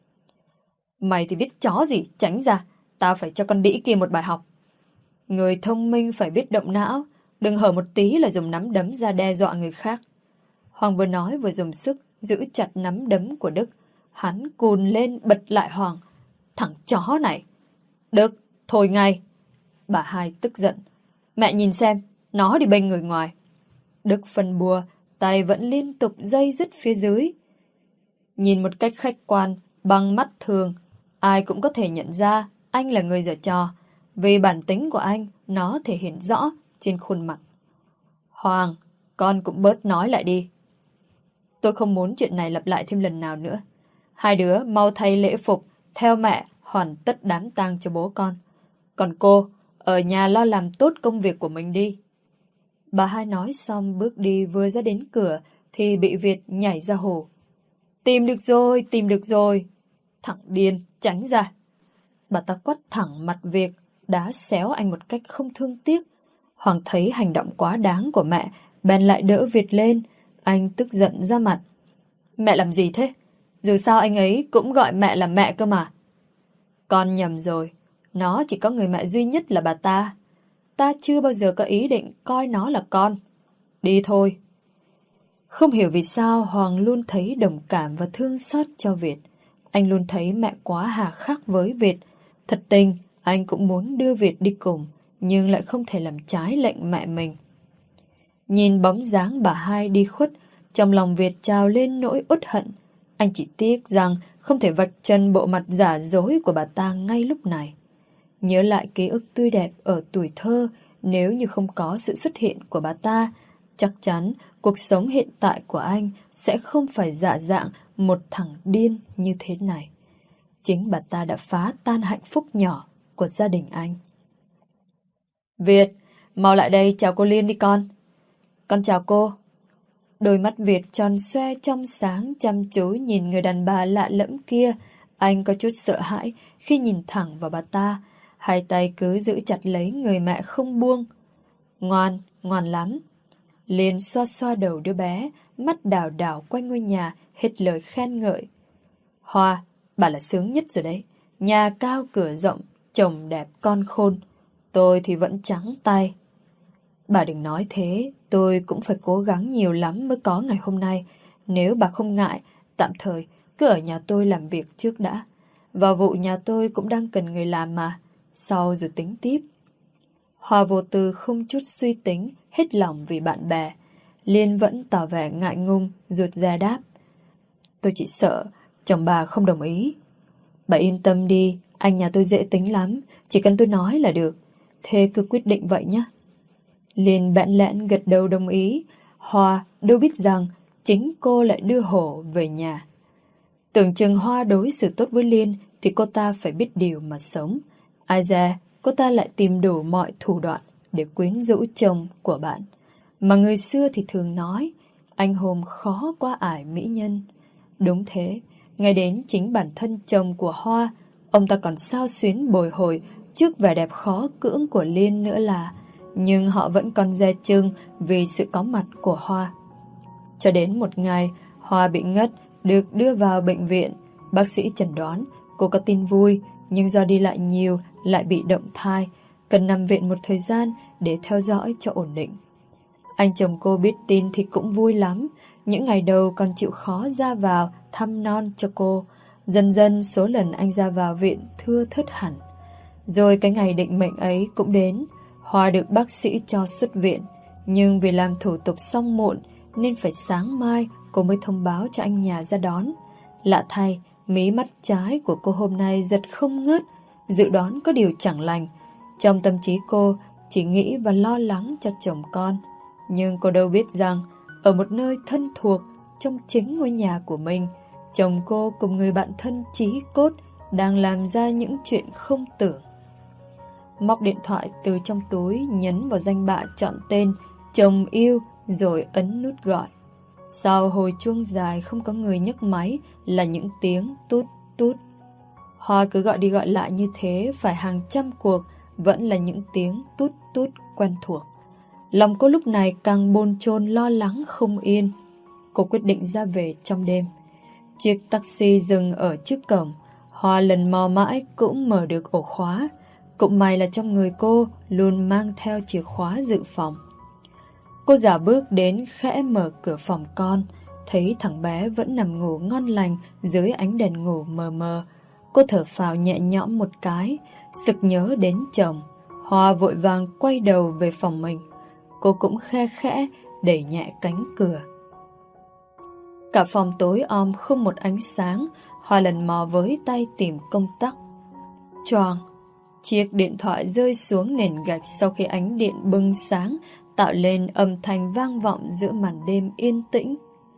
Mày thì biết chó gì, tránh ra. Tao phải cho con đĩ kia một bài học. Người thông minh phải biết động não, đừng hở một tí là dùng nắm đấm ra đe dọa người khác. Hoàng vừa nói vừa dùng sức giữ chặt nắm đấm của Đức. Hắn cùn lên bật lại Hoàng. Thằng chó này. Đức, thôi ngay. Bà hai tức giận. Mẹ nhìn xem, nó đi bênh người ngoài. Đức phân bua, tay vẫn liên tục dây dứt phía dưới. Nhìn một cách khách quan, bằng mắt thường, ai cũng có thể nhận ra anh là người giở trò. Vì bản tính của anh, nó thể hiện rõ trên khuôn mặt. Hoàng, con cũng bớt nói lại đi. Tôi không muốn chuyện này lặp lại thêm lần nào nữa. Hai đứa mau thay lễ phục, theo mẹ hoàn tất đám tang cho bố con. Còn cô, ở nhà lo làm tốt công việc của mình đi. Bà hai nói xong bước đi vừa ra đến cửa thì bị Việt nhảy ra hồ. Tìm được rồi, tìm được rồi. Thằng điên, tránh ra. Bà ta quát thẳng mặt Việt, đá xéo anh một cách không thương tiếc. Hoàng thấy hành động quá đáng của mẹ, bèn lại đỡ Việt lên. Anh tức giận ra mặt. Mẹ làm gì thế? Dù sao anh ấy cũng gọi mẹ là mẹ cơ mà. Con nhầm rồi. Nó chỉ có người mẹ duy nhất là bà ta. Ta chưa bao giờ có ý định coi nó là con. Đi thôi. Không hiểu vì sao Hoàng luôn thấy đồng cảm và thương xót cho Việt. Anh luôn thấy mẹ quá hà khắc với Việt. Thật tình, anh cũng muốn đưa Việt đi cùng, nhưng lại không thể làm trái lệnh mẹ mình. Nhìn bóng dáng bà hai đi khuất, trong lòng Việt trào lên nỗi uất hận. Anh chỉ tiếc rằng không thể vạch trần bộ mặt giả dối của bà ta ngay lúc này. Nhớ lại ký ức tươi đẹp ở tuổi thơ, nếu như không có sự xuất hiện của bà ta, chắc chắn cuộc sống hiện tại của anh sẽ không phải dạ dạng một thằng điên như thế này. Chính bà ta đã phá tan hạnh phúc nhỏ của gia đình anh. Việt, mau lại đây chào cô Liên đi con. Con chào cô. Đôi mắt Việt tròn xoe trong sáng chăm chú nhìn người đàn bà lạ lẫm kia. Anh có chút sợ hãi khi nhìn thẳng vào bà ta, hai tay cứ giữ chặt lấy người mẹ không buông. Ngoan, ngoan lắm. Liên xoa xoa đầu đứa bé, mắt đảo đảo quanh ngôi nhà, hết lời khen ngợi. Hoa, bà là sướng nhất rồi đấy. Nhà cao cửa rộng, chồng đẹp con khôn. Tôi thì vẫn trắng tay. Bà đừng nói thế, tôi cũng phải cố gắng nhiều lắm mới có ngày hôm nay. Nếu bà không ngại, tạm thời cứ ở nhà tôi làm việc trước đã. Vào vụ nhà tôi cũng đang cần người làm mà, sau rồi tính tiếp. Hoa vô tư không chút suy tính, hết lòng vì bạn bè. Liên vẫn tỏ vẻ ngại ngùng, ruột ra đáp. Tôi chỉ sợ chồng bà không đồng ý. Bà yên tâm đi, anh nhà tôi dễ tính lắm, chỉ cần tôi nói là được. Thế cứ quyết định vậy nhé. Liên bẽn lẽn gật đầu đồng ý. Hoa đâu biết rằng chính cô lại đưa hổ về nhà. Tưởng chừng Hoa đối xử tốt với Liên thì cô ta phải biết điều mà sống. Ai ra cô ta lại tìm đủ mọi thủ đoạn để quyến rũ chồng của bạn. Mà người xưa thì thường nói anh hùng khó qua ải mỹ nhân. Đúng thế, ngay đến chính bản thân chồng của Hoa, ông ta còn xao xuyến bồi hồi trước vẻ đẹp khó cưỡng của Liên nữa là. Nhưng họ vẫn còn dè chừng vì sự có mặt của Hoa. Cho đến một ngày, Hoa bị ngất, được đưa vào bệnh viện. Bác sĩ chẩn đoán cô có tin vui, nhưng do đi lại nhiều lại bị động thai, cần nằm viện một thời gian để theo dõi cho ổn định. Anh chồng cô biết tin thì cũng vui lắm. Những ngày đầu còn chịu khó ra vào thăm non cho cô. Dần dần số lần anh ra vào viện thưa thớt hẳn. Rồi cái ngày định mệnh ấy cũng đến. Hoa được bác sĩ cho xuất viện, nhưng vì làm thủ tục xong muộn nên phải sáng mai cô mới thông báo cho anh nhà ra đón. Lạ thay, mí mắt trái của cô hôm nay giật không ngớt, dự đoán có điều chẳng lành. Trong tâm trí cô chỉ nghĩ và lo lắng cho chồng con. Nhưng cô đâu biết rằng ở một nơi thân thuộc trong chính ngôi nhà của mình, chồng cô cùng người bạn thân chí cốt đang làm ra những chuyện không tưởng. Móc điện thoại từ trong túi, nhấn vào danh bạ chọn tên chồng yêu rồi ấn nút gọi. Sau hồi chuông dài không có người nhấc máy là những tiếng tút tút. Hoa cứ gọi đi gọi lại như thế phải hàng trăm cuộc, vẫn là những tiếng tút tút quen thuộc. Lòng cô lúc này càng bồn chồn lo lắng không yên. Cô quyết định ra về trong đêm. Chiếc taxi dừng ở trước cổng. Hoa lần mò mãi cũng mở được ổ khóa. Cũng may là trong người cô luôn mang theo chìa khóa dự phòng. Cô giả bước đến khẽ mở cửa phòng con, thấy thằng bé vẫn nằm ngủ ngon lành dưới ánh đèn ngủ mờ mờ. Cô thở phào nhẹ nhõm một cái, sực nhớ đến chồng. Hoa vội vàng quay đầu về phòng mình. Cô cũng khe khẽ đẩy nhẹ cánh cửa. Cả phòng tối om không một ánh sáng. Hoa lần mò với tay tìm công tắc. Choàng, chiếc điện thoại rơi xuống nền gạch sau khi ánh điện bừng sáng, tạo lên âm thanh vang vọng giữa màn đêm yên tĩnh.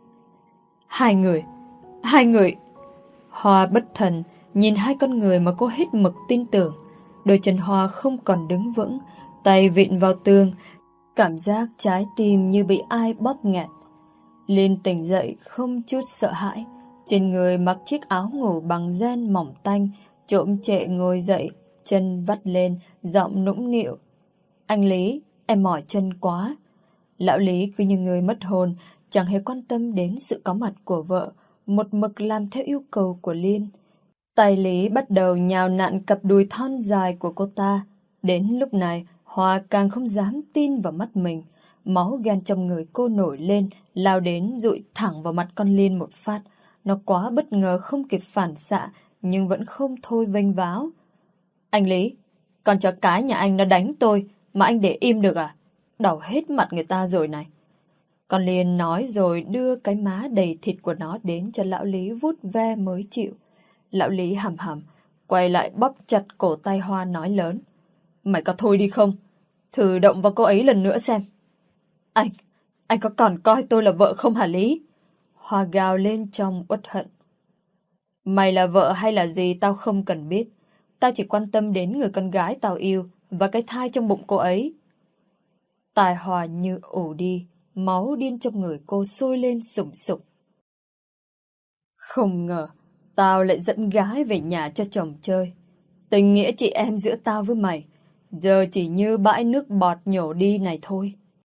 Hai người, hai người. Hoa bất thần nhìn hai con người mà cô hết mực tin tưởng. Đôi chân Hoa không còn đứng vững, tay vịn vào tường, cảm giác trái tim như bị ai bóp nghẹt. Liên tỉnh dậy không chút sợ hãi, trên người mặc chiếc áo ngủ bằng ren mỏng tanh, trộm trệ ngồi dậy, chân vắt lên, giọng nũng nịu. Anh Lý, em mỏi chân quá. Lão Lý cứ như người mất hồn, chẳng hề quan tâm đến sự có mặt của vợ, một mực làm theo yêu cầu của Liên. Tay Lý bắt đầu nhào nặn cặp đùi thon dài của cô ta. Đến lúc này, Hoa càng không dám tin vào mắt mình. Máu ghen trong người cô nổi lên, lao đến dụi thẳng vào mặt con Liên một phát. Nó quá bất ngờ không kịp phản xạ, nhưng vẫn không thôi vênh váo. Anh Lý, con chó cái nhà anh nó đánh tôi, mà anh để im được à? Đau hết mặt người ta rồi này. Con Liên nói rồi đưa cái má đầy thịt của nó đến cho lão Lý vuốt ve mới chịu. Lão Lý hầm hầm, quay lại bóp chặt cổ tay Hoa nói lớn. Mày có thôi đi không? Thử động vào cô ấy lần nữa xem. Anh, anh có còn coi tôi là vợ không hả Lý? Hoa gào lên trong uất hận. Mày là vợ hay là gì tao không cần biết. Tao chỉ quan tâm đến người con gái tao yêu và cái thai trong bụng cô ấy. Tai Hoa như ủ đi, máu điên trong người cô sôi lên sùng sục. Không ngờ, tao lại dẫn gái về nhà cho chồng chơi. Tình nghĩa chị em giữa tao với mày giờ chỉ như bãi nước bọt nhổ đi này thôi.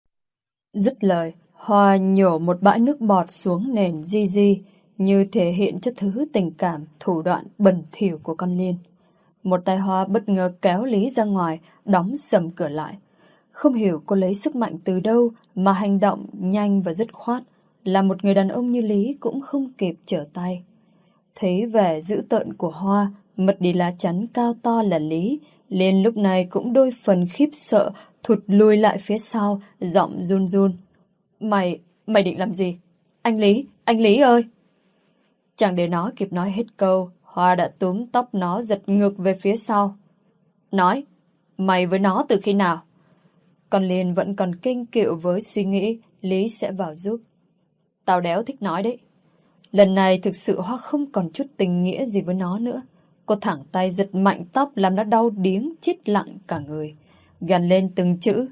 Dứt lời, Hoa nhổ một bãi nước bọt xuống nền di di, như thể hiện cho thứ tình cảm, thủ đoạn bẩn thỉu của con Liên. Một tay Hoa bất ngờ kéo Lý ra ngoài, đóng sầm cửa lại. Không hiểu cô lấy sức mạnh từ đâu mà hành động nhanh và dứt khoát, là một người đàn ông như Lý cũng không kịp trở tay. Thấy vẻ dữ tợn của Hoa, mất đi lá chắn cao to là Lý, Liên lúc này cũng đôi phần khiếp sợ, thụt lùi lại phía sau, giọng run run. Mày, mày định làm gì? Anh Lý, anh Lý ơi! Chẳng để nó kịp nói hết câu, Hoa đã túm tóc nó giật ngược về phía sau. Nói, mày với nó từ khi nào? Còn Liên vẫn còn kinh cựu với suy nghĩ Lý sẽ vào giúp. Tao đéo thích nói đấy. Lần này thực sự Hoa không còn chút tình nghĩa gì với nó nữa. Cô thẳng tay giật mạnh tóc làm nó đau điếng chết lặng cả người, gằn lên từng chữ.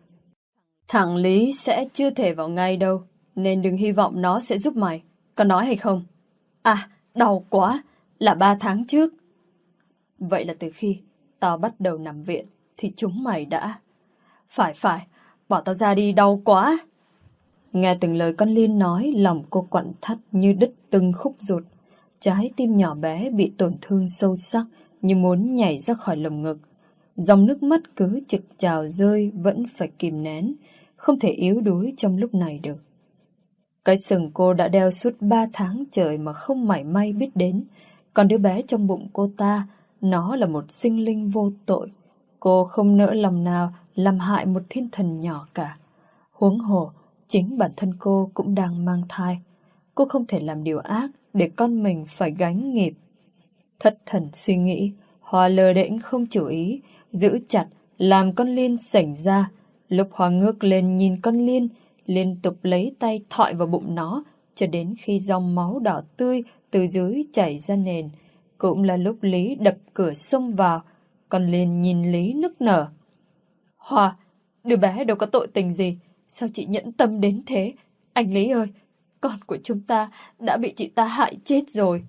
Thằng Lý sẽ chưa thể vào ngay đâu, nên đừng hy vọng nó sẽ giúp mày. Có nói hay không? À, đau quá, là ba tháng trước. Vậy là từ khi tao bắt đầu nằm viện thì chúng mày đã... Phải phải, bỏ tao ra đi, đau quá. Nghe từng lời con Liên nói, lòng cô quặn thắt như đứt từng khúc ruột. Trái tim nhỏ bé bị tổn thương sâu sắc, như muốn nhảy ra khỏi lồng ngực. Dòng nước mắt cứ trực trào rơi vẫn phải kìm nén, không thể yếu đuối trong lúc này được. Cái sừng cô đã đeo suốt ba tháng trời mà không mảy may biết đến. Còn đứa bé trong bụng cô ta, nó là một sinh linh vô tội. Cô không nỡ lòng nào làm hại một thiên thần nhỏ cả. Huống hồ, chính bản thân cô cũng đang mang thai. Cô không thể làm điều ác để con mình phải gánh nghiệp. Thất thần suy nghĩ, Hoa lơ đễnh không chủ ý, giữ chặt, làm con Liên sảnh ra. Lúc Hoa ngước lên nhìn con Liên, liên tục lấy tay thọi vào bụng nó, cho đến khi dòng máu đỏ tươi từ dưới chảy ra nền. Cũng là lúc Lý đập cửa xông vào, con Liên nhìn Lý nức nở. Hoa, đứa bé đâu có tội tình gì, sao chị nhẫn tâm đến thế? Anh Lý ơi, con của chúng ta đã bị chị ta hại chết rồi.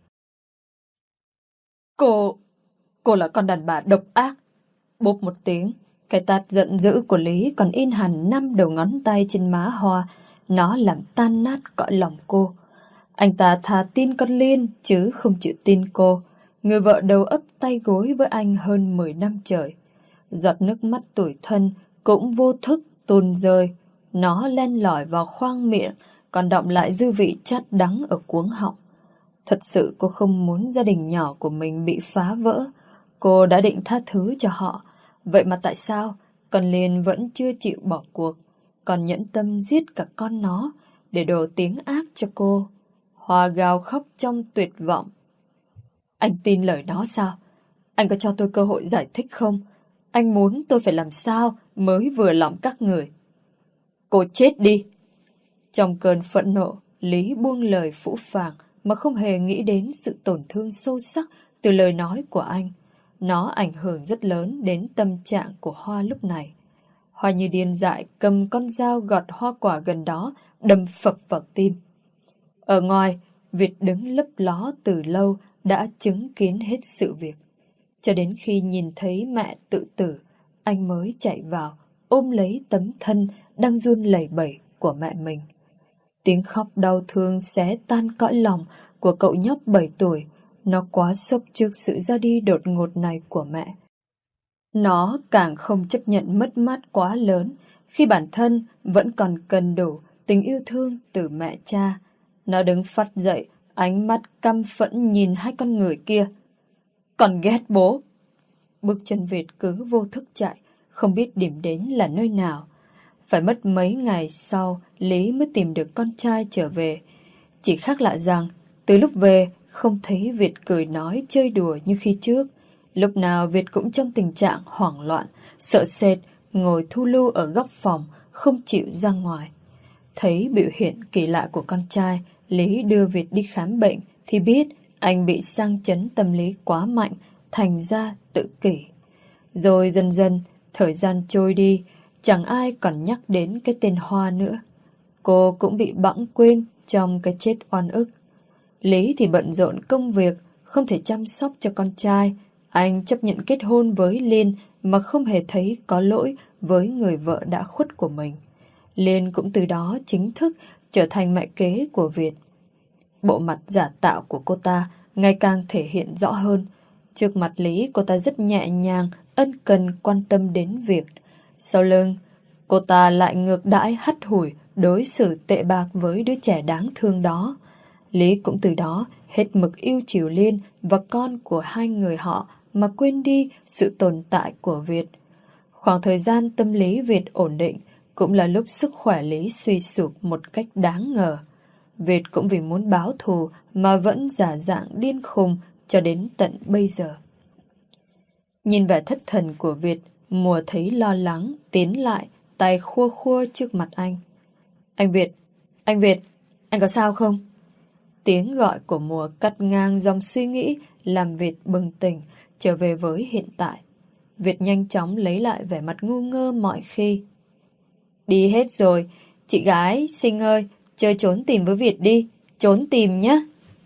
Cô... cô là con đàn bà độc ác. Bốp một tiếng, cái tát giận dữ của Lý còn in hẳn năm đầu ngón tay trên má Hoa. Nó làm tan nát cõi lòng cô. Anh ta thà tin con Liên chứ không chịu tin cô, người vợ đầu ấp tay gối với anh hơn mười năm trời. Giọt nước mắt tủi thân cũng vô thức tuôn rơi. Nó len lỏi vào khoang miệng, còn đọng lại dư vị chát đắng ở cuống họng. Thật sự cô không muốn gia đình nhỏ của mình bị phá vỡ. Cô đã định tha thứ cho họ. Vậy mà tại sao con Liên vẫn chưa chịu bỏ cuộc, còn nhẫn tâm giết cả con nó để đổ tiếng ác cho cô? Hoa gào khóc trong tuyệt vọng. Anh tin lời nó sao? Anh có cho tôi cơ hội giải thích không? Anh muốn tôi phải làm sao mới vừa lòng các người? Cô chết đi! Trong cơn phẫn nộ, Lý buông lời phũ phàng mà không hề nghĩ đến sự tổn thương sâu sắc từ lời nói của anh. Nó ảnh hưởng rất lớn đến tâm trạng của Hoa lúc này. Hoa như điên dại cầm con dao gọt hoa quả gần đó, đâm phập vào tim. Ở ngoài, Việt đứng lấp ló từ lâu đã chứng kiến hết sự việc. Cho đến khi nhìn thấy mẹ tự tử, anh mới chạy vào, ôm lấy tấm thân đang run lẩy bẩy của mẹ mình. Tiếng khóc đau thương xé tan cõi lòng của cậu nhóc bảy tuổi. Nó quá sốc trước sự ra đi đột ngột này của mẹ. Nó càng không chấp nhận mất mát quá lớn khi bản thân vẫn còn cần đủ tình yêu thương từ mẹ cha. Nó đứng phắt dậy, ánh mắt căm phẫn nhìn hai con người kia. Còn ghét bố! Bước chân Việt cứ vô thức chạy, không biết điểm đến là nơi nào. Phải mất mấy ngày sau, Lý mới tìm được con trai trở về. Chỉ khác lạ rằng, từ lúc về, không thấy Việt cười nói chơi đùa như khi trước. Lúc nào Việt cũng trong tình trạng hoảng loạn, sợ sệt, ngồi thu lưu ở góc phòng, không chịu ra ngoài. Thấy biểu hiện kỳ lạ của con trai, Lý đưa Việt đi khám bệnh thì biết anh bị sang chấn tâm lý quá mạnh, thành ra tự kỷ. Rồi dần dần, thời gian trôi đi, chẳng ai còn nhắc đến cái tên Hoa nữa. Cô cũng bị bẵng quên trong cái chết oan ức. Lý thì bận rộn công việc, không thể chăm sóc cho con trai. Anh chấp nhận kết hôn với Liên mà không hề thấy có lỗi với người vợ đã khuất của mình. Liên cũng từ đó chính thức trở thành mẹ kế của Việt. Bộ mặt giả tạo của cô ta ngày càng thể hiện rõ hơn. Trước mặt Lý, cô ta rất nhẹ nhàng, ân cần quan tâm đến Việt. Sau lưng, cô ta lại ngược đãi hắt hủi, đối xử tệ bạc với đứa trẻ đáng thương đó. Lý cũng từ đó hết mực yêu chiều Liên và con của hai người họ mà quên đi sự tồn tại của Việt. Khoảng thời gian tâm lý Việt ổn định cũng là lúc sức khỏe Lý suy sụp một cách đáng ngờ. Việt cũng vì muốn báo thù mà vẫn giả dạng điên khùng cho đến tận bây giờ. Nhìn vẻ thất thần của Việt, Mùa thấy lo lắng, tiến lại, tay khua khua trước mặt anh. Anh Việt, anh Việt, anh có sao không? Tiếng gọi của Mùa cắt ngang dòng suy nghĩ, làm Việt bừng tỉnh, trở về với hiện tại. Việt nhanh chóng lấy lại vẻ mặt ngu ngơ mọi khi. Đi hết rồi, chị gái xinh ơi, chơi trốn tìm với Việt đi, trốn tìm nhé.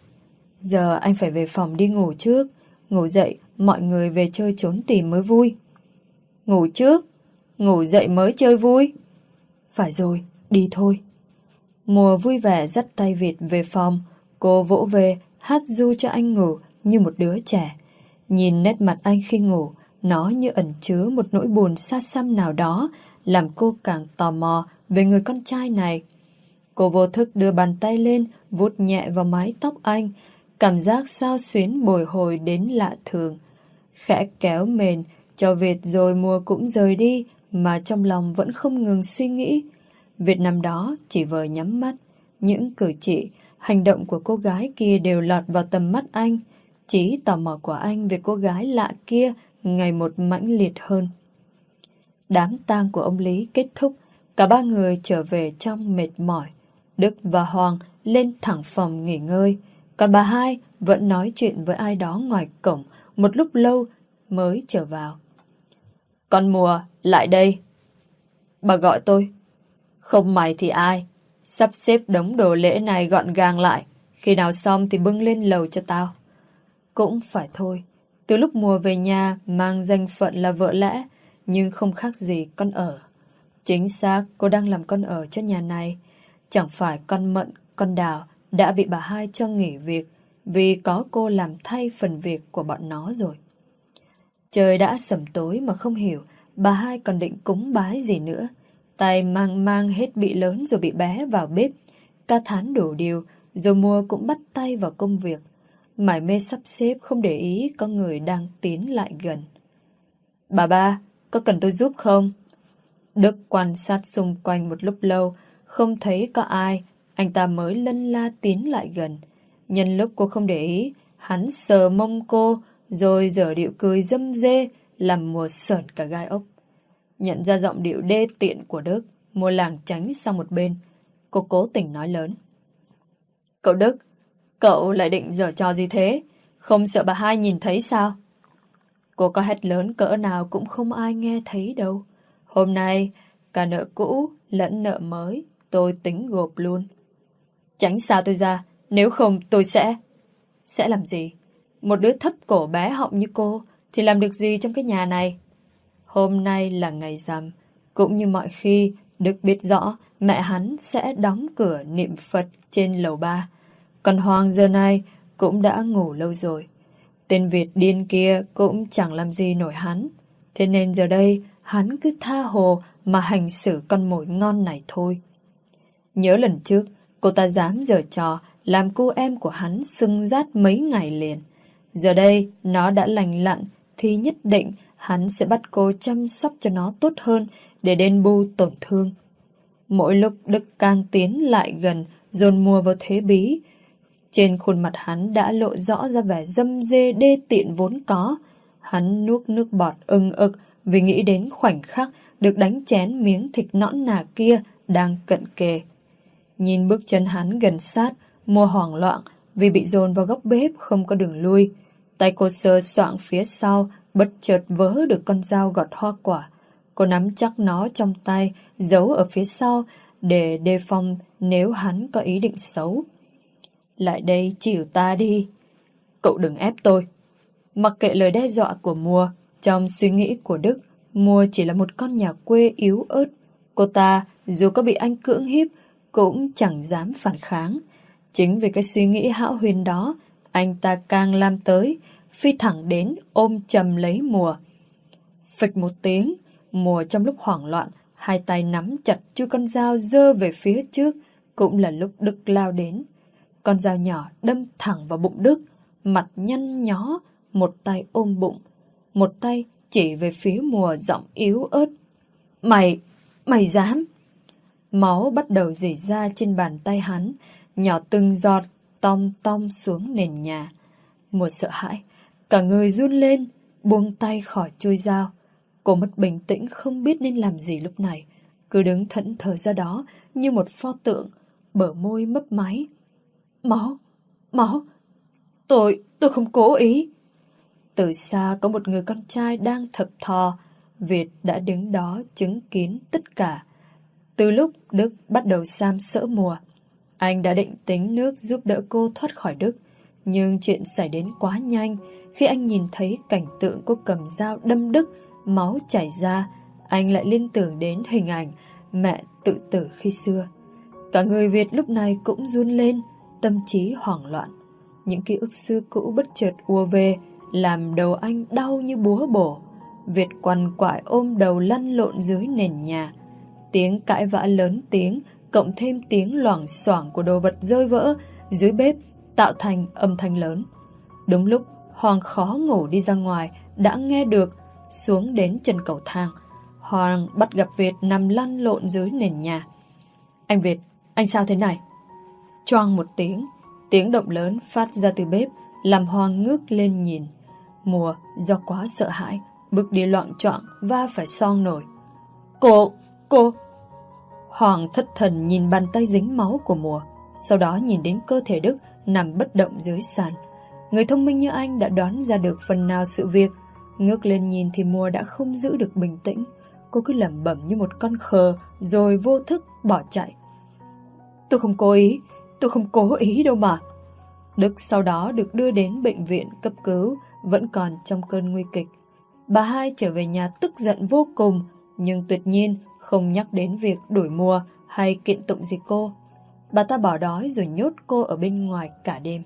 Giờ anh phải về phòng đi ngủ trước, ngủ dậy mọi người về chơi trốn tìm mới vui. Ngủ trước, ngủ dậy mới chơi vui. Phải rồi, đi thôi. Mùa vui vẻ dắt tay Việt về phòng, cô vỗ về hát ru cho anh ngủ như một đứa trẻ. Nhìn nét mặt anh khi ngủ, nó như ẩn chứa một nỗi buồn xa xăm nào đó, làm cô càng tò mò về người con trai này. Cô vô thức đưa bàn tay lên, vuốt nhẹ vào mái tóc anh, cảm giác xao xuyến bồi hồi đến lạ thường. Khẽ kéo mền cho Việt rồi Mùa cũng rời đi, mà trong lòng vẫn không ngừng suy nghĩ. Việt nằm đó chỉ vờ nhắm mắt, những cử chỉ, hành động của cô gái kia đều lọt vào tầm mắt anh. Trí tò mò của anh về cô gái lạ kia ngày một mãnh liệt hơn. Đám tang của ông Lý kết thúc, cả ba người trở về trong mệt mỏi. Đức và Hoàng lên thẳng phòng nghỉ ngơi, còn bà hai vẫn nói chuyện với ai đó ngoài cổng một lúc lâu mới trở vào. Con Mùa, lại đây. Bà gọi tôi. Không mày thì ai? Sắp xếp đống đồ lễ này gọn gàng lại, khi nào xong thì bưng lên lầu cho tao. Cũng phải thôi, từ lúc Mùa về nhà mang danh phận là vợ lẽ, nhưng không khác gì con ở. Chính xác, cô đang làm con ở cho nhà này. Chẳng phải con Mận, con Đào đã bị bà hai cho nghỉ việc vì có cô làm thay phần việc của bọn nó rồi. Trời đã sẩm tối mà không hiểu bà hai còn định cúng bái gì nữa. Tay mang mang hết bị lớn rồi bị bé vào bếp, ca thán đủ điều, rồi Mùa cũng bắt tay vào công việc. Mải mê sắp xếp không để ý có người đang tiến lại gần. Bà ba, có cần tôi giúp không? Đức quan sát xung quanh một lúc lâu, không thấy có ai, anh ta mới lân la tiến lại gần. Nhân lúc cô không để ý, hắn sờ mông cô, rồi giở điệu cười dâm dê, làm Mùa sởn cả gai ốc. Nhận ra giọng điệu đê tiện của Đức, Mùa lảng tránh sang một bên. Cô cố tình nói lớn. Cậu Đức, cậu lại định giở trò gì thế? Không sợ bà hai nhìn thấy sao? Cô có hét lớn cỡ nào cũng không ai nghe thấy đâu. Hôm nay, cả nợ cũ lẫn nợ mới, tôi tính gộp luôn. Tránh xa tôi ra, nếu không tôi sẽ... Sẽ làm gì? Một đứa thấp cổ bé họng như cô thì làm được gì trong cái nhà này? Hôm nay là ngày rằm, cũng như mọi khi, Đức biết rõ mẹ hắn sẽ đóng cửa niệm Phật trên lầu ba. Còn Hoàng giờ này cũng đã ngủ lâu rồi. Tên Việt điên kia cũng chẳng làm gì nổi hắn. Thế nên giờ đây hắn cứ tha hồ mà hành xử con mồi ngon này thôi. Nhớ lần trước cô ta dám giở trò làm cô em của hắn sưng rát mấy ngày liền. Giờ đây nó đã lành lặn thì nhất định hắn sẽ bắt cô chăm sóc cho nó tốt hơn để đền bù tổn thương. Mỗi lúc Đức càng tiến lại gần dồn Mùa vào thế bí, trên khuôn mặt hắn đã lộ rõ ra vẻ dâm dê đê tiện vốn có. Hắn nuốt nước bọt ưng ực vì nghĩ đến khoảnh khắc được đánh chén miếng thịt nõn nà kia đang cận kề. Nhìn bước chân hắn gần sát, Mùa hoảng loạn vì bị dồn vào góc bếp không có đường lui. Tay cô sờ soạng phía sau, bất chợt vớ được con dao gọt hoa quả. Cô nắm chắc nó trong tay, giấu ở phía sau để đề phòng nếu hắn có ý định xấu. lại đây chịu ta đi. Cậu đừng ép tôi. Mặc kệ lời đe dọa của Mùa, trong suy nghĩ của Đức, Mùa chỉ là một con nhà quê yếu ớt. Cô ta dù có bị anh cưỡng hiếp cũng chẳng dám phản kháng. Chính vì cái suy nghĩ hão huyền đó, anh ta càng làm tới, phi thẳng đến ôm chầm lấy Mùa. Phịch một tiếng, Mùa trong lúc hoảng loạn, hai tay nắm chặt chuôi con dao giơ về phía trước. Cũng là lúc Đức lao đến. Con dao nhỏ đâm thẳng vào bụng Đức, mặt nhăn nhó, một tay ôm bụng, một tay chỉ về phía Mùa, giọng yếu ớt. Mày, mày dám? Máu bắt đầu rỉ ra trên bàn tay hắn, nhỏ từng giọt, tong tong xuống nền nhà. Mùa sợ hãi, cả người run lên, buông tay khỏi chuôi dao. Cô mất bình tĩnh, không biết nên làm gì lúc này, cứ đứng thẫn thờ ra đó như một pho tượng, bờ môi mấp máy. Máu, máu, tôi, tôi không cố ý. Từ xa có một người con trai đang thập thò. Việt đã đứng đó chứng kiến tất cả. Từ lúc Đức bắt đầu xàm sỡ Mùa, anh đã định tính nước giúp đỡ cô thoát khỏi Đức. Nhưng chuyện xảy đến quá nhanh. Khi anh nhìn thấy cảnh tượng cô cầm dao đâm Đức, máu chảy ra, anh lại liên tưởng đến hình ảnh mẹ tự tử khi xưa. Cả người Việt lúc này cũng run lên, tâm trí hoảng loạn. Những ký ức xưa cũ bất chợt ùa về, làm đầu anh đau như búa bổ. Việt quằn quại ôm đầu lăn lộn dưới nền nhà. Tiếng cãi vã lớn tiếng, cộng thêm tiếng loảng xoảng của đồ vật rơi vỡ dưới bếp, tạo thành âm thanh lớn. Đúng lúc Hoàng khó ngủ đi ra ngoài, đã nghe được. Xuống đến chân cầu thang, Hoàng bắt gặp Việt nằm lăn lộn dưới nền nhà. Anh Việt, anh sao thế này? Choang một tiếng, tiếng động lớn phát ra từ bếp, làm Hoàng ngước lên nhìn. Mùa do quá sợ hãi, bước đi loạng choạng, va phải xoong nổi. Cô, cô... Hoàng thất thần nhìn bàn tay dính máu của Mùa, sau đó nhìn đến cơ thể Đức nằm bất động dưới sàn. Người thông minh như anh đã đoán ra được phần nào sự việc. Ngước lên nhìn thì Mùa đã không giữ được bình tĩnh. Cô cứ lẩm bẩm như một con khờ, rồi vô thức bỏ chạy. Tôi không cố ý, tôi không cố ý đâu mà. Đức sau đó được đưa đến bệnh viện cấp cứu, vẫn còn trong cơn nguy kịch. Bà hai trở về nhà tức giận vô cùng, nhưng tuyệt nhiên không nhắc đến việc đuổi Mùa hay kiện tụng gì cô. Bà ta bỏ đói rồi nhốt cô ở bên ngoài cả đêm.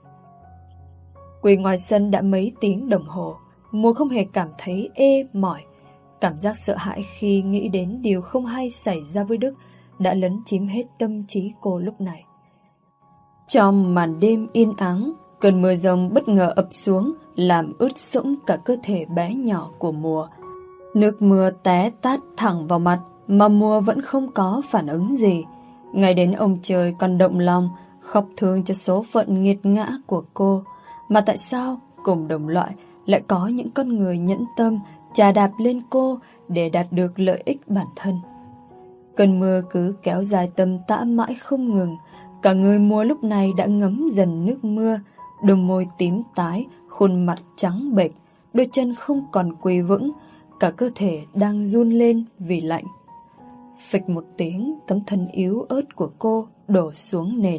Quỳ ngoài sân đã mấy tiếng đồng hồ, Mùa không hề cảm thấy ê mỏi. Cảm giác sợ hãi khi nghĩ đến điều không hay xảy ra với Đức đã lấn chiếm hết tâm trí cô lúc này. Trong màn đêm yên ắng, cơn mưa rông bất ngờ ập xuống, làm ướt sũng cả cơ thể bé nhỏ của Mùa. Nước mưa té tát thẳng vào mặt, mà Mùa vẫn không có phản ứng gì. Ngay đến ông trời còn động lòng, khóc thương cho số phận nghiệt ngã của cô. Mà tại sao cùng đồng loại lại có những con người nhẫn tâm chà đạp lên cô để đạt được lợi ích bản thân? Cơn mưa cứ kéo dài tầm tã mãi không ngừng. Cả người Mùa lúc này đã ngấm dần nước mưa, đôi môi tím tái, khuôn mặt trắng bệch, đôi chân không còn quỳ vững, cả cơ thể đang run lên vì lạnh. Phịch một tiếng, tấm thân yếu ớt của cô đổ xuống nền.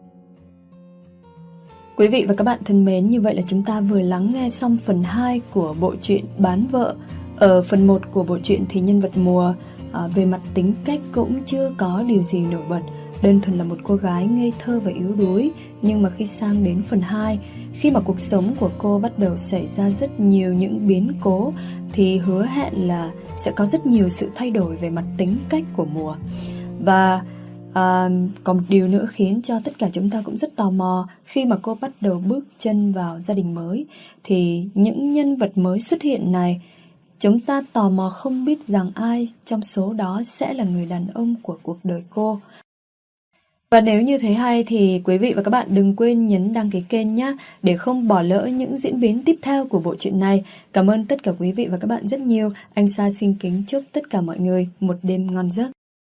Quý vị và các bạn thân mến, như vậy là chúng ta vừa lắng nghe xong phần hai của bộ truyện Bán Vợ. Ở phần một của bộ truyện thì nhân vật Mùa à, về mặt tính cách cũng chưa có điều gì nổi bật, đơn thuần là một cô gái ngây thơ và yếu đuối. Nhưng mà khi sang đến phần hai, khi mà cuộc sống của cô bắt đầu xảy ra rất nhiều những biến cố, thì hứa hẹn là sẽ có rất nhiều sự thay đổi về mặt tính cách của Mùa. Và à, có một điều nữa khiến cho tất cả chúng ta cũng rất tò mò. Khi mà cô bắt đầu bước chân vào gia đình mới, thì những nhân vật mới xuất hiện này, chúng ta tò mò không biết rằng ai trong số đó sẽ là người đàn ông của cuộc đời cô. Và nếu như thấy hay thì quý vị và các bạn đừng quên nhấn đăng ký kênh nhé, để không bỏ lỡ những diễn biến tiếp theo của bộ truyện này. Cảm ơn tất cả quý vị và các bạn rất nhiều. Anh Sa xin kính chúc tất cả mọi người một đêm ngon giấc.